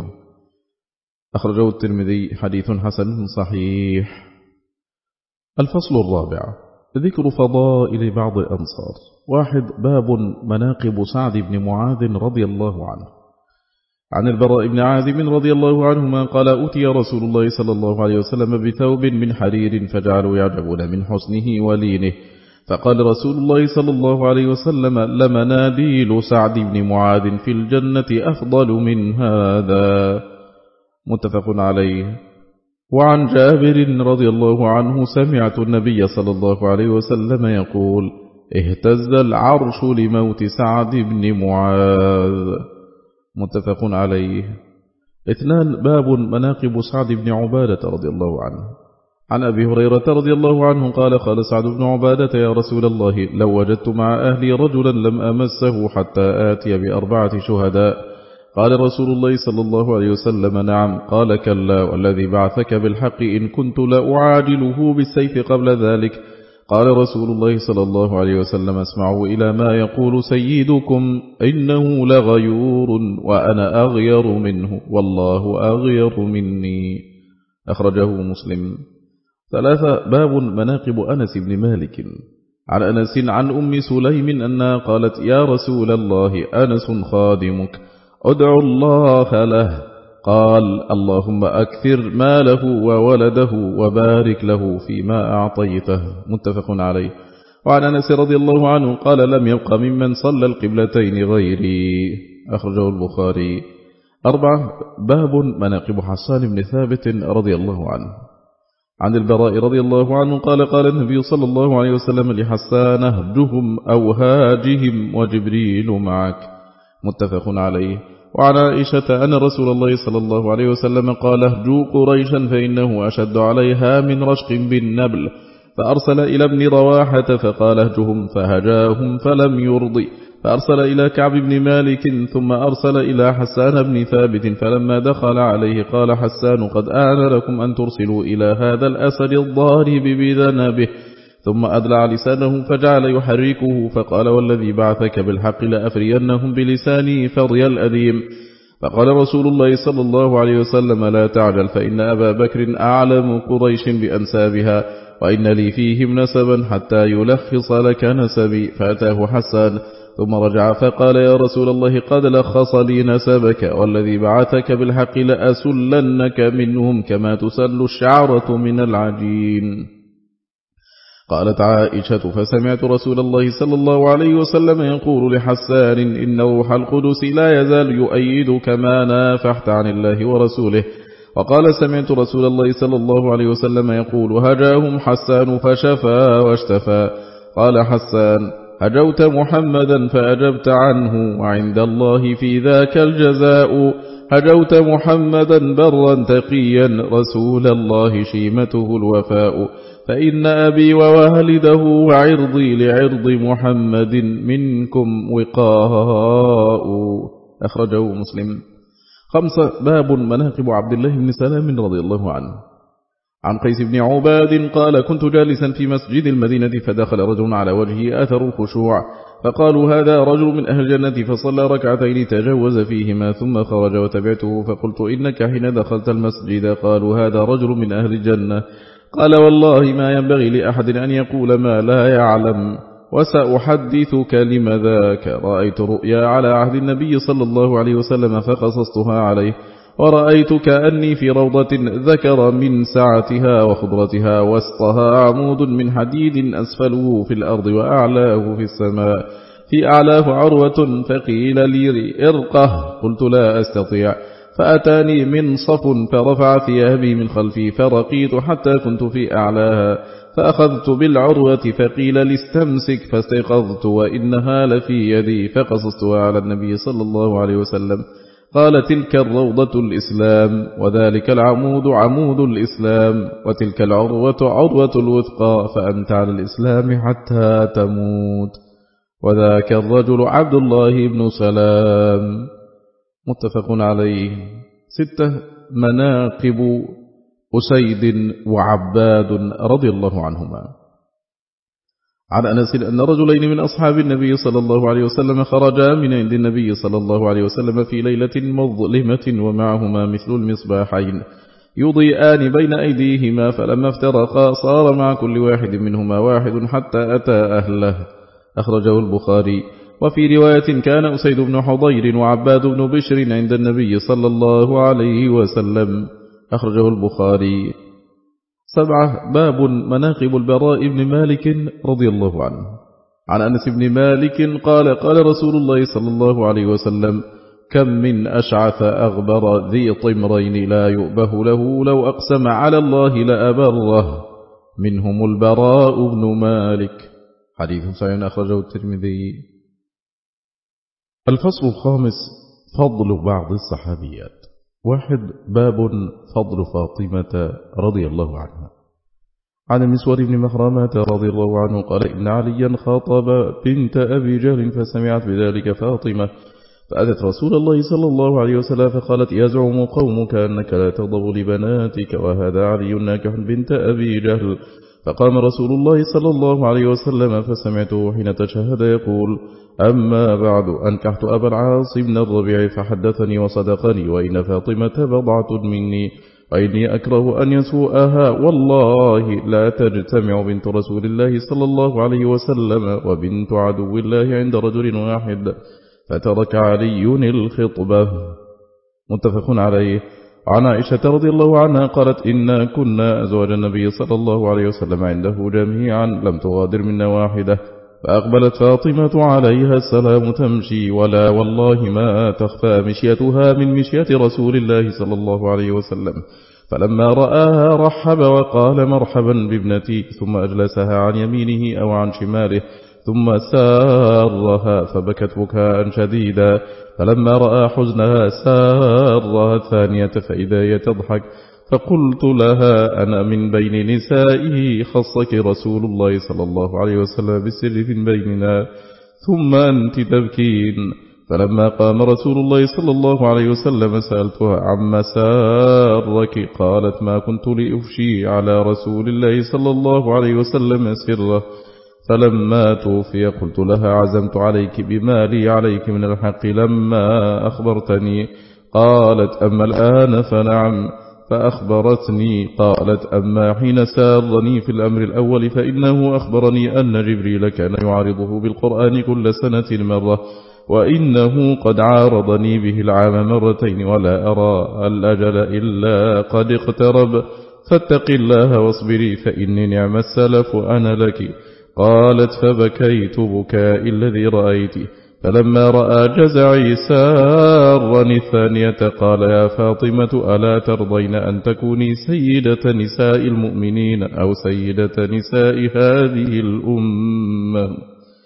أخرجه الترمذي. حديث حسن صحيح. الفصل الرابع ذكر فضائل بعض الأنصار. واحد باب مناقب سعد بن معاذ رضي الله عنه. عن البراء بن عازب رضي الله عنهما قال أتي رسول الله صلى الله عليه وسلم بثوب من حرير فجعلوا يعجبون من حسنه ولينه فقال رسول الله صلى الله عليه وسلم لمناديل سعد بن معاذ في الجنة أفضل من هذا. متفق عليه. وعن جابر رضي الله عنه سمعت النبي صلى الله عليه وسلم يقول اهتز العرش لموت سعد بن معاذ. متفق عليه. اثنان باب مناقب سعد بن عبادة رضي الله عنه. عن أبي هريرة رضي الله عنه قال قال سعد بن عبادة يا رسول الله لو وجدت مع أهلي رجلا لم أمسه حتى آتي بأربعة شهداء. قال رسول الله صلى الله عليه وسلم نعم. قال كلا والذي بعثك بالحق إن كنت لأعاجله بالسيف قبل ذلك. قال رسول الله صلى الله عليه وسلم اسمعوا إلى ما يقول سيدكم إنه لغيور وأنا أغير منه والله أغير مني. أخرجه مسلم. ثلاثة باب مناقب أنس بن مالك. عن أنس عن أم سليم أنها قالت يا رسول الله أنس خادمك أدعو الله له. قال اللهم أكثر ماله وولده وبارك له فيما أعطيته. متفق عليه. وعن أنس رضي الله عنه قال لم يبق ممن صلى القبلتين غيري. أخرجه البخاري. أربعة باب مناقب حسان بن ثابت رضي الله عنه. عن البراء رضي الله عنه قال قال النبي صلى الله عليه وسلم لحسان اهجهم أو هاجهم وجبريل معك. متفق عليه. وعن عائشة أن رسول الله صلى الله عليه وسلم قال اهجوا قريشا فإنه أشد عليها من رشق بالنبل فأرسل إلى ابن رواحة فقال اهجهم فهجاهم فلم يرضي فأرسل إلى كعب بن مالك ثم أرسل إلى حسان بن ثابت فلما دخل عليه قال حسان قد آن لكم أن ترسلوا إلى هذا الأسد الضارب بذنبه ثم أدلع لسانه فجعل يحركه فقال والذي بعثك بالحق لأفرينهم بلساني فري الأديم. فقال رسول الله صلى الله عليه وسلم لا تعجل فإن أبا بكر أعلم قريش بأنسابها وإن لي فيهم نسبا حتى يلخص لك نسبي. فأتاه حسان ثم رجع فقال يا رسول الله قد لخص لي نسبك والذي بعثك بالحق لأسلنك منهم كما تسل الشعرة من العجين. قالت عائشة فسمعت رسول الله صلى الله عليه وسلم يقول لحسان إن روح القدس لا يزال يؤيدك ما نافحت عن الله ورسوله. وقال سمعت رسول الله صلى الله عليه وسلم يقول هجاهم حسان فشفى واشتفى. قال حسان هجوت محمدا فأجبت عنه وعند الله في ذاك الجزاء هجوت محمدا برا تقيا رسول الله شيمته الوفاء فإن أبي ووالده وعرضي لعرض محمد منكم وقاء أخرجه مسلم. خمسة باب مناقب عبد الله بن سلام رضي الله عنه. عن قيس بن عباد قال كنت جالسا في مسجد المدينة فدخل رجل على وجهه أثر الخشوع فقالوا هذا رجل من أهل الجنة فصلى ركعتين تجوز فيهما ثم خرج وتبعته فقلت إنك حين دخلت المسجد قالوا هذا رجل من أهل الجنة قال والله ما ينبغي لأحد أن يقول ما لا يعلم وسأحدثك لم ذاك رأيت رؤيا على عهد النبي صلى الله عليه وسلم فقصصتها عليه ورأيت كأني في روضة ذكر من سعتها وخضرتها وسطها عمود من حديد أسفله في الأرض وأعلاه في السماء في أعلاه عروة فقيل لي ارقه قلت لا أستطيع فأتاني منصف فرفع ثيابي من خلفي فرقيت حتى كنت في أعلاها فأخذت بالعروة فقيل لاستمسك فاستيقظت وإنها لفي يدي فقصصتها على النبي صلى الله عليه وسلم قال تلك الروضة الإسلام وذلك العمود عمود الإسلام وتلك العروة عروة الوثقى فأنت على الإسلام حتى تموت وذاك الرجل عبد الله بن سلام. متفق عليه. ستة مناقب أسيد وعباد رضي الله عنهما. عن أنس أن رجلين من أصحاب النبي صلى الله عليه وسلم خرجا من عند النبي صلى الله عليه وسلم في ليلة مظلمة ومعهما مثل المصباحين يضيئان بين أيديهما فلما افترقا صار مع كل واحد منهما واحد حتى أتى أهله. أخرجه البخاري. وفي رواية كان أسيد بن حضير وعباد بن بشر عند النبي صلى الله عليه وسلم. أخرجه البخاري. سبعة باب مناقب البراء بن مالك رضي الله عنه. عن أنس بن مالك قال قال رسول الله صلى الله عليه وسلم كم من أشعث أغبر ذي طمرين لا يؤبه له لو أقسم على الله لأبره منهم البراء بن مالك. حديث صحيح أخرجه الترمذي. الفصل الخامس فضل بعض الصحابيات. واحد باب فضل فاطمة رضي الله عنها. عن المسور بن مخرمة رضي الله عنه قال إن عليا خاطب بنت أبي جهل فسمعت بذلك فاطمة فأتت رسول الله صلى الله عليه وسلم فقالت يزعم قومك أنك لا تغضب لبناتك وهذا علي ناكح بنت أبي جهل. فقام رسول الله صلى الله عليه وسلم فسمعته حين تشهد يقول أما بعد أنكحت أبا العاص بن الربيع فحدثني وصدقني وإن فاطمة بضعة مني وإني أكره أن يسوءها والله لا تجتمع بنت رسول الله صلى الله عليه وسلم وبنت عدو الله عند رجل واحد. فترك علي الخطبة. متفق عليه. عن عائشة رضي الله عنها قالت إنا كنا أزواج النبي صلى الله عليه وسلم عنده جميعا لم تغادر منا واحدة فأقبلت فاطمة عليها السلام تمشي ولا والله ما تخفى مشيتها من مشية رسول الله صلى الله عليه وسلم فلما رآها رحب وقال مرحبا بابنتي ثم أجلسها عن يمينه أو عن شماله ثم سارها فبكت بكاء شديدا فلما رأى حزنها سارها الثانية فإذا هي تضحك فقلت لها أنا من بين نسائه خصك رسول الله صلى الله عليه وسلم بالسر من بيننا ثم أنت تبكين. فلما قام رسول الله صلى الله عليه وسلم سألتها عما سارك قالت ما كنت لأفشي على رسول الله صلى الله عليه وسلم سره فلما توفي قلت لها عزمت عليك بما لي عليك من الحق لما أخبرتني قالت أما الآن فنعم فأخبرتني قالت أما حين سارني في الأمر الأول فإنه أخبرني أن جبريل كان يعارضه بالقرآن كل سنة مرة وإنه قد عارضني به العام مرتين ولا أرى الأجل إلا قد اقترب فاتق الله واصبري فإني نعم السلف أنا لك. قالت فبكيت بكاء الذي رأيت فلما رأى جزعي سارني الثانية قال يا فاطمة ألا ترضين أن تكوني سيدة نساء المؤمنين أو سيدة نساء هذه الأمة.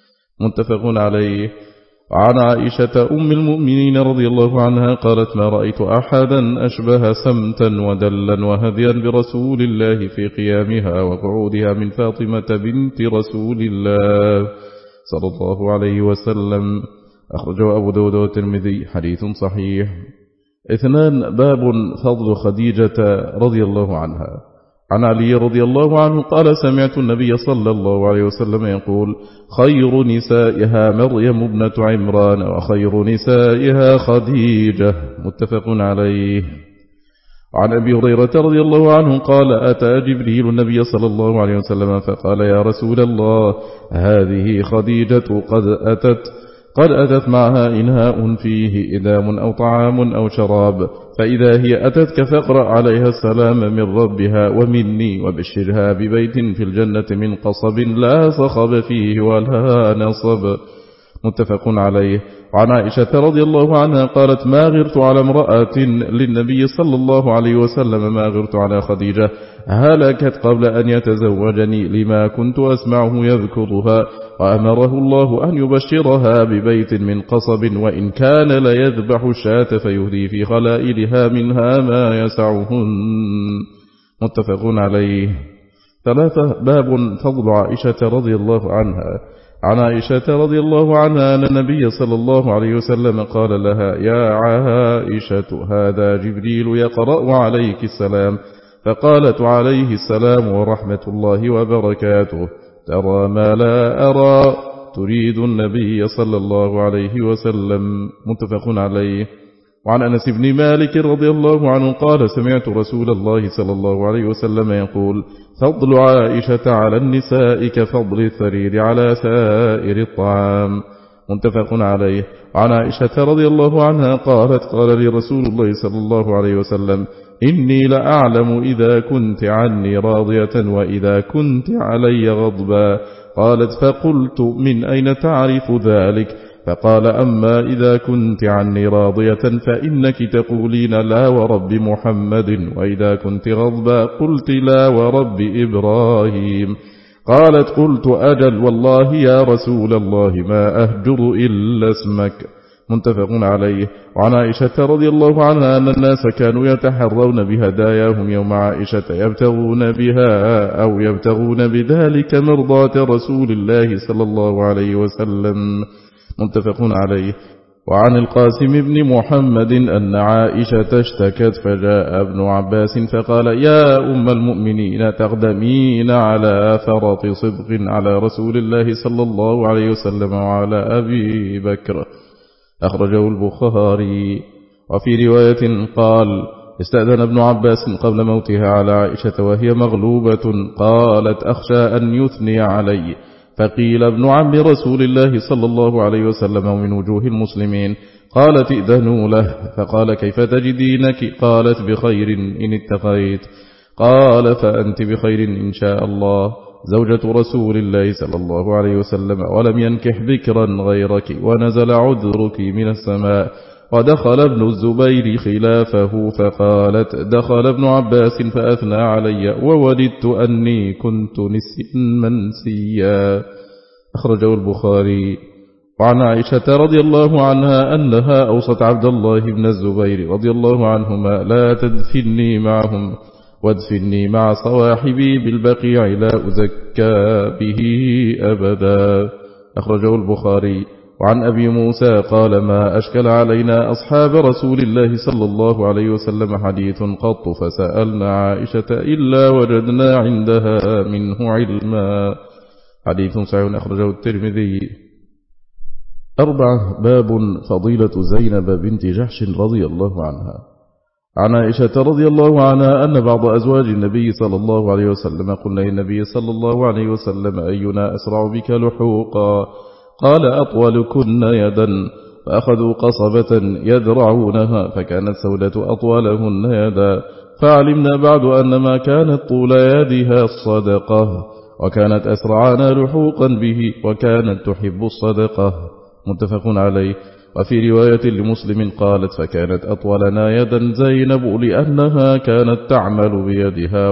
متفق عليه. عن عائشة أم المؤمنين رضي الله عنها قالت ما رأيت أحدا أشبه سمتا ودلا وهديا برسول الله في قيامها وقعودها من فاطمة بنت رسول الله صلى الله عليه وسلم. أخرجه أبو داود والترمذي حديث صحيح. اثنان باب فضل خديجة رضي الله عنها. عن علي رضي الله عنه قال سمعت النبي صلى الله عليه وسلم يقول خير نسائها مريم ابنة عمران وخير نسائها خديجة. متفق عليه. عن أبي هريرة رضي الله عنه قال أتى جبريل النبي صلى الله عليه وسلم فقال يا رسول الله هذه خديجة قد أتت قد أتت معها إنهاء فيه إدام أو طعام أو شراب فإذا هي أتتك فاقرأ عليها السلام من ربها ومني وبشرها ببيت في الجنة من قصب لا صخب فيه ولا نصب. متفق عليه. وعن عائشة رضي الله عنها قالت ما غرت على امرأة للنبي صلى الله عليه وسلم ما غرت على خديجة هلكت قبل أن يتزوجني لما كنت أسمعه يذكرها وأمره الله أن يبشرها ببيت من قصب وإن كان ليذبح الشاة فيهدي في خلائلها منها ما يسعهن. متفق عليه. ثلاثة باب فضل عائشة رضي الله عنها. عن عائشة رضي الله عنها أن النبي صلى الله عليه وسلم قال لها يا عائشة هذا جبريل يقرأ عليك السلام فقالت عليه السلام ورحمة الله وبركاته ترى ما لا أرى تريد النبي صلى الله عليه وسلم. متفق عليه. وعن أنس بن مالك رضي الله عنه قال سمعت رسول الله صلى الله عليه وسلم يقول فضل عائشة على النساء كفضل الثريد على سائر الطعام. متفق عليه. وعن عائشة رضي الله عنها قالت قال لي رسول الله صلى الله عليه وسلم إني لأعلم إذا كنت عني راضية وإذا كنت علي غضبا. قالت فقلت من أين تعرف ذلك؟ فقال أما إذا كنت عني راضية فإنك تقولين لا ورب محمد وإذا كنت غضبا قلت لا ورب إبراهيم. قالت قلت أجل والله يا رسول الله ما أهجر إلا اسمك. متفق عليه. وعن عائشة رضي الله عنها أن الناس كانوا يتحرون بهداياهم يوم عائشة يبتغون بها أو يبتغون بذلك مرضاة رسول الله صلى الله عليه وسلم. متفق عليه. وعن القاسم بن محمد أن عائشة اشتكت فجاء ابن عباس فقال يا أم المؤمنين تقدمين على فرط صدق على رسول الله صلى الله عليه وسلم وعلى أبي بكر. أخرجه البخاري. وفي رواية قال استأذن ابن عباس قبل موتها على عائشة وهي مغلوبة قالت أخشى أن يثني علي فقيل ابن عم رسول الله صلى الله عليه وسلم ومن وجوه المسلمين قالت ائذنوا له فقال كيف تجدينك؟ قالت بخير إن اتقيت. قال فأنت بخير إن شاء الله زوجة رسول الله صلى الله عليه وسلم ولم ينكح بكرا غيرك ونزل عذرك من السماء. ودخل ابن الزبير خلافه فقالت دخل ابن عباس فأثنى علي ووددت أني كنت نسيا منسيا. أخرجه البخاري. وعن عائشة رضي الله عنها أنها أوصت عبد الله بن الزبير رضي الله عنهما لا تدفني معهم وادفني مع صواحبي بالبقيع لا أزكى به أبدا. أخرجه البخاري. وعن أبي موسى قال ما أشكل علينا أصحاب رسول الله صلى الله عليه وسلم حديث قط فسألنا عائشة إلا وجدنا عندها منه علما. حديث صحيح. أخرجه الترمذي. أربعة باب فضيلة زينب بنت جحش رضي الله عنها. عن عائشة رضي الله عنها أن بعض أزواج النبي صلى الله عليه وسلم قلنا للنبي صلى الله عليه وسلم أينا أسرع بك لحوقا؟ قال أطولكن يدا فأخذوا قصبة يذرعونها فكانت سودة أطولهن يدا فعلمنا بعد أن ما كانت طول يدها الصدقة وكانت أسرعنا لحوقا به وكانت تحب الصدقة. متفق عليه. وفي رواية لمسلم قالت فكانت أطولنا يدا زينب لأنها كانت تعمل بيدها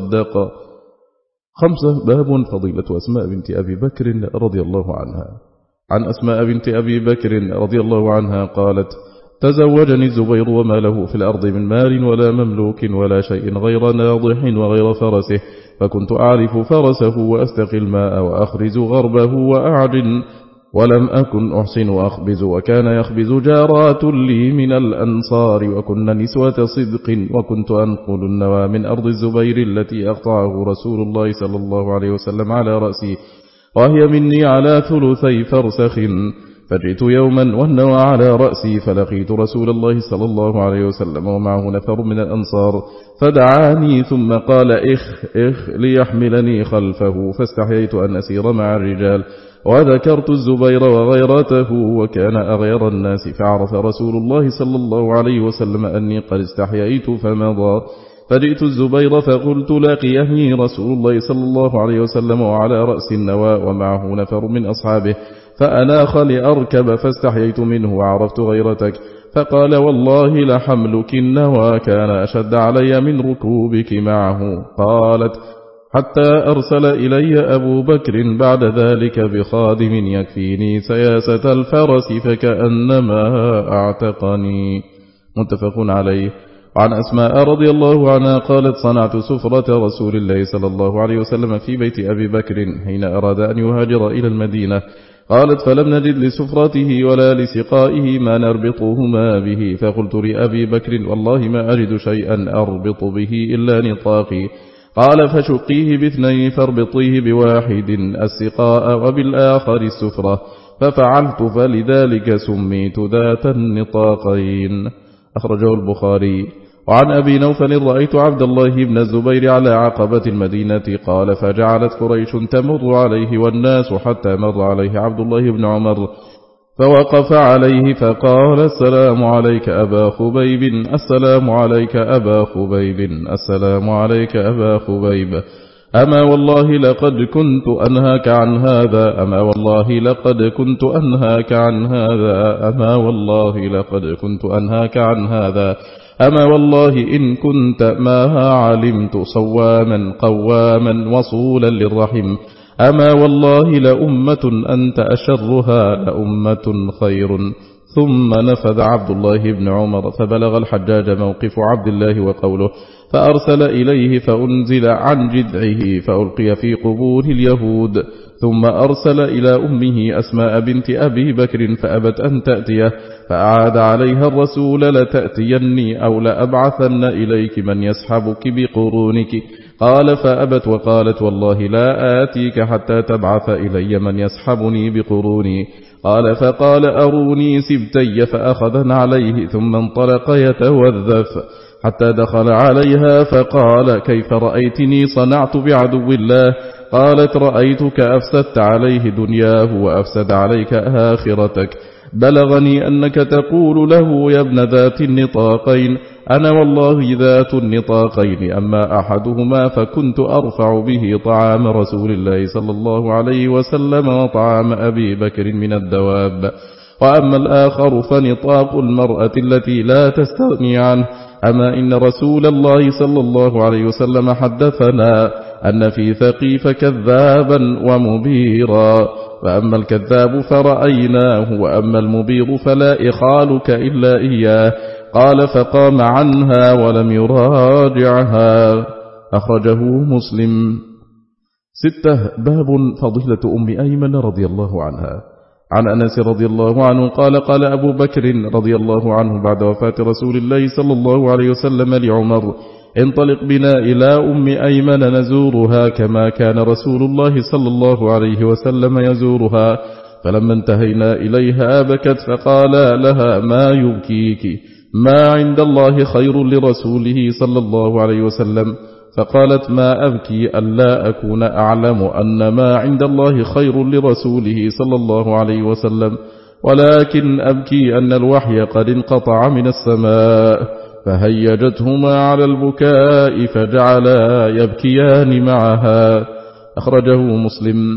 وتصدق. خمسة باب فضيلة أسماء بنت أبي بكر رضي الله عنها. عن أسماء بنت أبي بكر رضي الله عنها قالت: تزوجني الزبير وما له في الأرض من مال ولا مملوك ولا شيء غير ناضح وغير فرسه، فكنت أعرف فرسه وأستقي الماء وأخرز غربه وأعجن، ولم أكن أحسن أخبز، وكان يخبز جارات لي من الأنصار وكن نسوة صدق، وكنت أنقل النوى من أرض الزبير التي أقطعه رسول الله صلى الله عليه وسلم على رأسي، وهي مني على ثلثي فرسخ، فجئت يوما والنوى على رأسي، فلقيت رسول الله صلى الله عليه وسلم ومعه نفر من الأنصار، فدعاني ثم قال: إخ إخ ليحملني خلفه، فاستحييت أن أسير مع الرجال، وذكرت الزبير وغيرته، وكان أغير الناس، فعرف رسول الله صلى الله عليه وسلم أني قد استحييت فمضى، فجئت الزبير فقلت: لقيني رسول الله صلى الله عليه وسلم وعلى رأس النوى ومعه نفر من أصحابه، فأناخ لأركب، فاستحييت منه وعرفت غيرتك، فقال: والله لحملك النوى كان أشد علي من ركوبك معه. قالت: حتى أرسل إلي أبو بكر بعد ذلك بخادم يكفيني سياسة الفرس، فكأنما أعتقني. متفق عليه. عن أسماء رضي الله عنها قالت: صنعت سفرة رسول الله صلى الله عليه وسلم في بيت أبي بكر حين أراد أن يهاجر إلى المدينة. قالت: فلم نجد لسفرته ولا لسقائه ما نربطهما به، فقلت لأبي بكر: والله ما أجد شيئا أربط به إلا نطاقي. قال: فشقيه باثنين، فاربطيه بواحد السقاء وبالآخر السفرة، ففعلت، فلذلك سميت ذات النطاقين. أخرجه البخاري. وعن أبي نوفل: رأيت عبد الله بن الزبير على عقبة المدينة، قال: فجعلت قريش تمر عليه والناس، حتى مر عليه عبد الله بن عمر فوقف عليه فقال: السلام عليك أبا خبيب، السلام عليك أبا خبيب، السلام عليك أبا خبيب، أما والله لقد كنت أنهاك عن هذا، أما والله لقد كنت أنهاك عن هذا، أما والله لقد كنت أنهاك عن هذا، أما والله إن كنت ما علمت صواما قواما وصولا للرحم، أما والله لأمة أنت أشرها لأمة خير. ثم نفذ عبد الله بن عمر، فبلغ الحجاج موقف عبد الله وقوله، فأرسل إليه فأنزل عن جذعه فألقي في قبور اليهود. ثم أرسل إلى أمه أسماء بنت أبي بكر فأبت أن تأتيه، فأعاد عليها الرسول: لتأتيني أو لأبعثن إليك من يسحبك بقرونك. قال: فأبت، وقالت: والله لا آتيك حتى تبعث إلي من يسحبني بقروني. قال: فقال: أروني سبتي، فأخذن عليه، ثم انطلق يتوذف حتى دخل عليها، فقال: كيف رأيتني صنعت بعدو الله؟ قالت: رأيتك أفسدت عليه دنياه وأفسد عليك آخرتك، بلغني أنك تقول له: يا ابن ذات النطاقين، أنا والله ذات النطاقين، أما أحدهما فكنت أرفع به طعام رسول الله صلى الله عليه وسلم وطعام أبي بكر من الدواب، وأما الآخر فنطاق المرأة التي لا تستغني عنه. أما إن رسول الله صلى الله عليه وسلم حدثنا أن في ثقيف كذابا ومبيرا، وأما الكذاب فرأيناه، وأما المبير فلا إخالك إلا إياه. قال: فقام عنها ولم يراجعها. أخرجه مسلم. ستة. باب فضيلة أم أيمن رضي الله عنها. عن أنس رضي الله عنه قال: قال أبو بكر رضي الله عنه بعد وفاة رسول الله صلى الله عليه وسلم لعمر: انطلق بنا إلى أم أيمن نزورها كما كان رسول الله صلى الله عليه وسلم يزورها. فلما انتهينا إليها بكت، فقال لها: ما يبكيك؟ ما عند الله خير لرسوله صلى الله عليه وسلم. فقالت: ما أبكي ألا أكون أعلم أن ما عند الله خير لرسوله صلى الله عليه وسلم، ولكن أبكي أن الوحي قد انقطع من السماء، فهيجتهما على البكاء فجعلا يبكيان معها. أخرجه مسلم.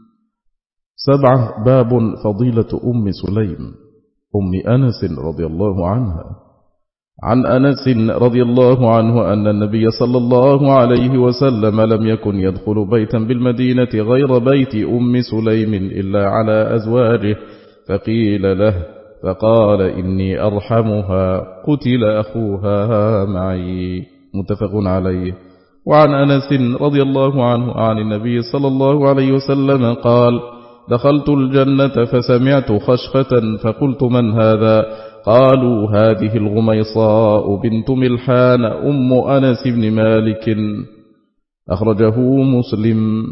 سبعة. باب فضيلة أم سليم أم أنس رضي الله عنها. عن أنس رضي الله عنه أن النبي صلى الله عليه وسلم لم يكن يدخل بيتا بالمدينة غير بيت أم سليم إلا على أزواجه، فقيل له فقال إني أرحمها قتل أخوها معي، متفق عليه. وعن أنس رضي الله عنه عن النبي صلى الله عليه وسلم قال دخلت الجنة فسمعت خشفة فقلت من هذا؟ قالوا هذه الغميصاء بنت ملحان أم أنس بن مالك، أخرجه مسلم.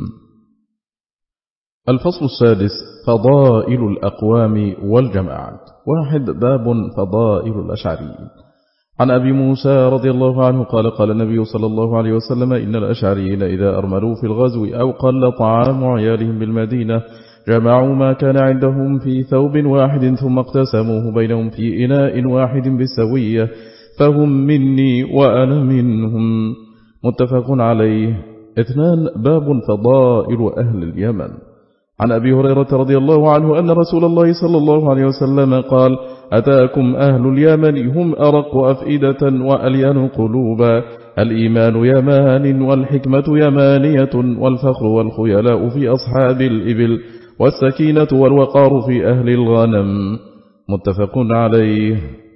الفصل السادس فضائل الأقوام والجماعات. واحد باب فضائل الأشعريين. عن أبي موسى رضي الله عنه قال قال النبي صلى الله عليه وسلم إن الأشعريين إذا أرملوا في الغزو أو قل طعام عيالهم بالمدينة جمعوا ما كان عندهم في ثوب واحد ثم اقتسموه بينهم في إناء واحد بالسوية، فهم مني وأنا منهم، متفق عليه. اثنان باب فضائل أهل اليمن. عن أبي هريرة رضي الله عنه أن رسول الله صلى الله عليه وسلم قال أتاكم أهل اليمن هم أرق أفئدة وألين قلوبا، الإيمان يمان والحكمة يمانية والفخر والخيلاء في أصحاب الإبل والسكينة والوقار في أهل الغنم، متفق عليه.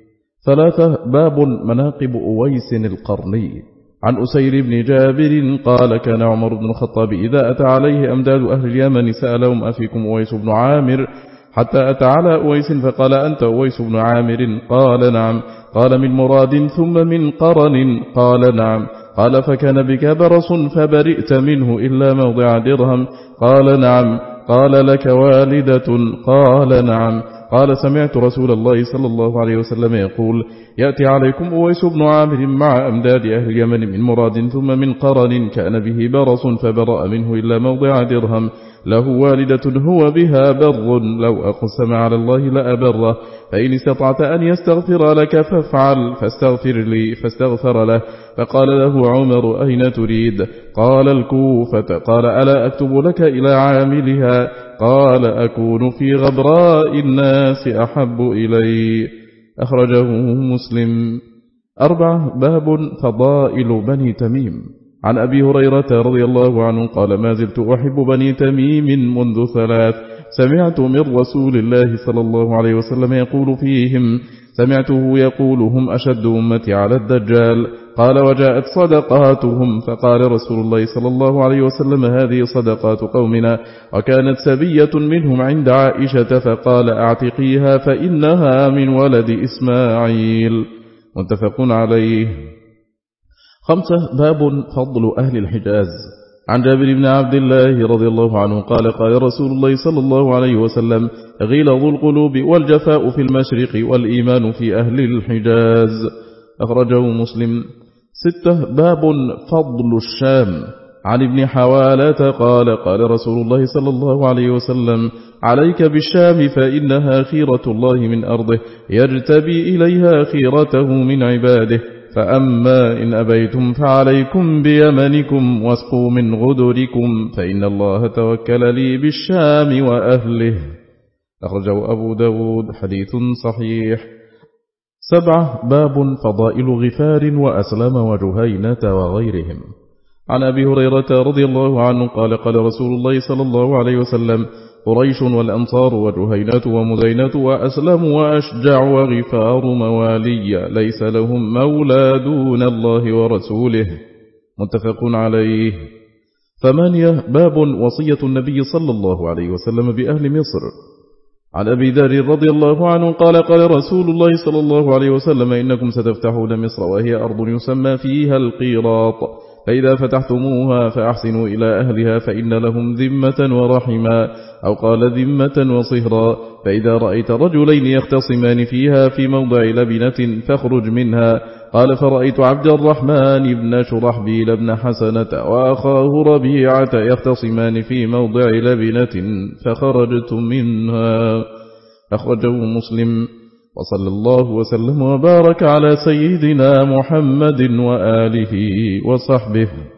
ثلاثة باب مناقب أويس القرني. عن أسير بن جابر قال كان عمر بن الخطاب إذا أتى عليه أمداد أهل اليمن سألهم أفيكم أويس بن عامر، حتى أتى على أويس فقال أنت أويس بن عامر؟ قال نعم. قال من مراد ثم من قرن؟ قال نعم. قال فكان بك برص فبرئت منه إلا موضع درهم؟ قال نعم. قال لك والدة؟ قال نعم. قال سمعت رسول الله صلى الله عليه وسلم يقول يأتي عليكم أويس بن عامر مع أمداد أهل اليمن من مراد ثم من قرن كان به برص فبرأ منه إلا موضع درهم، له والدة هو بها بر، لو أقسم على الله لأبره، فإن استطعت أن يستغفر لك فافعل، فاستغفر لي فاستغفر له. فقال له عمر أين تريد؟ قال الكوفة. قال ألا أكتب لك إلى عاملها؟ قال أكون في غبراء الناس أحب إلي، أخرجه مسلم. أربعة باب فضائل بني تميم. عن أبي هريرة رضي الله عنه قال ما زلت أحب بني تميم منذ ثلاث، سمعت من رسول الله صلى الله عليه وسلم يقول فيهم، سمعته يقول هم أشد أمتي على الدجال. قال وجاءت صدقاتهم، فقال رسول الله صلى الله عليه وسلم هذه صدقات قومنا، وكانت سبية منهم عند عائشة فقال أعتقيها فإنها من ولد إسماعيل، متفق عليه. خمسة باب فضل أهل الحجاز. عن جابر بن عبد الله رضي الله عنه قال قال رسول الله صلى الله عليه وسلم غلظ القلوب والجفاء في المشرق والإيمان في أهل الحجاز، أخرجه مسلم. ستة باب فضل الشام. عن ابن حوالة قال قال رسول الله صلى الله عليه وسلم عليك بالشام فإنها خيرة الله من أرضه، يجتبي إليها خيرته من عباده، فأما إن أبيتم فعليكم بيمنكم واسقوا من غدركم، فإن الله توكل لي بالشام وأهله، أخرجه أبو داود، حديث صحيح. سبعة باب فضائل غفار وأسلم وجهينة وغيرهم. عن أبي هريرة رضي الله عنه قال قال رسول الله صلى الله عليه وسلم قريش والأنصار وجهينة ومزينة وأسلم وأشجع وغفار موالي ليس لهم مولى دون الله ورسوله، متفق عليه. ثمانية باب وصية النبي صلى الله عليه وسلم بأهل مصر. عن أبي ذر رضي الله عنه قال قال رسول الله صلى الله عليه وسلم إنكم ستفتحون مصر وهي أرض يسمى فيها القيراط، فإذا فتحتموها فأحسنوا إلى أهلها فإن لهم ذمة ورحما، أو قال ذمة وصهرا، فإذا رأيت رجلين يختصمان فيها في موضع لبنة فاخرج منها. قال فرأيت عبد الرحمن بن شرحبيل بن حسنة وأخاه ربيعة يختصمان في موضع لبنة فخرجت منها، أخرجه مسلم. وصلى الله وسلم وبارك على سيدنا محمد وآله وصحبه.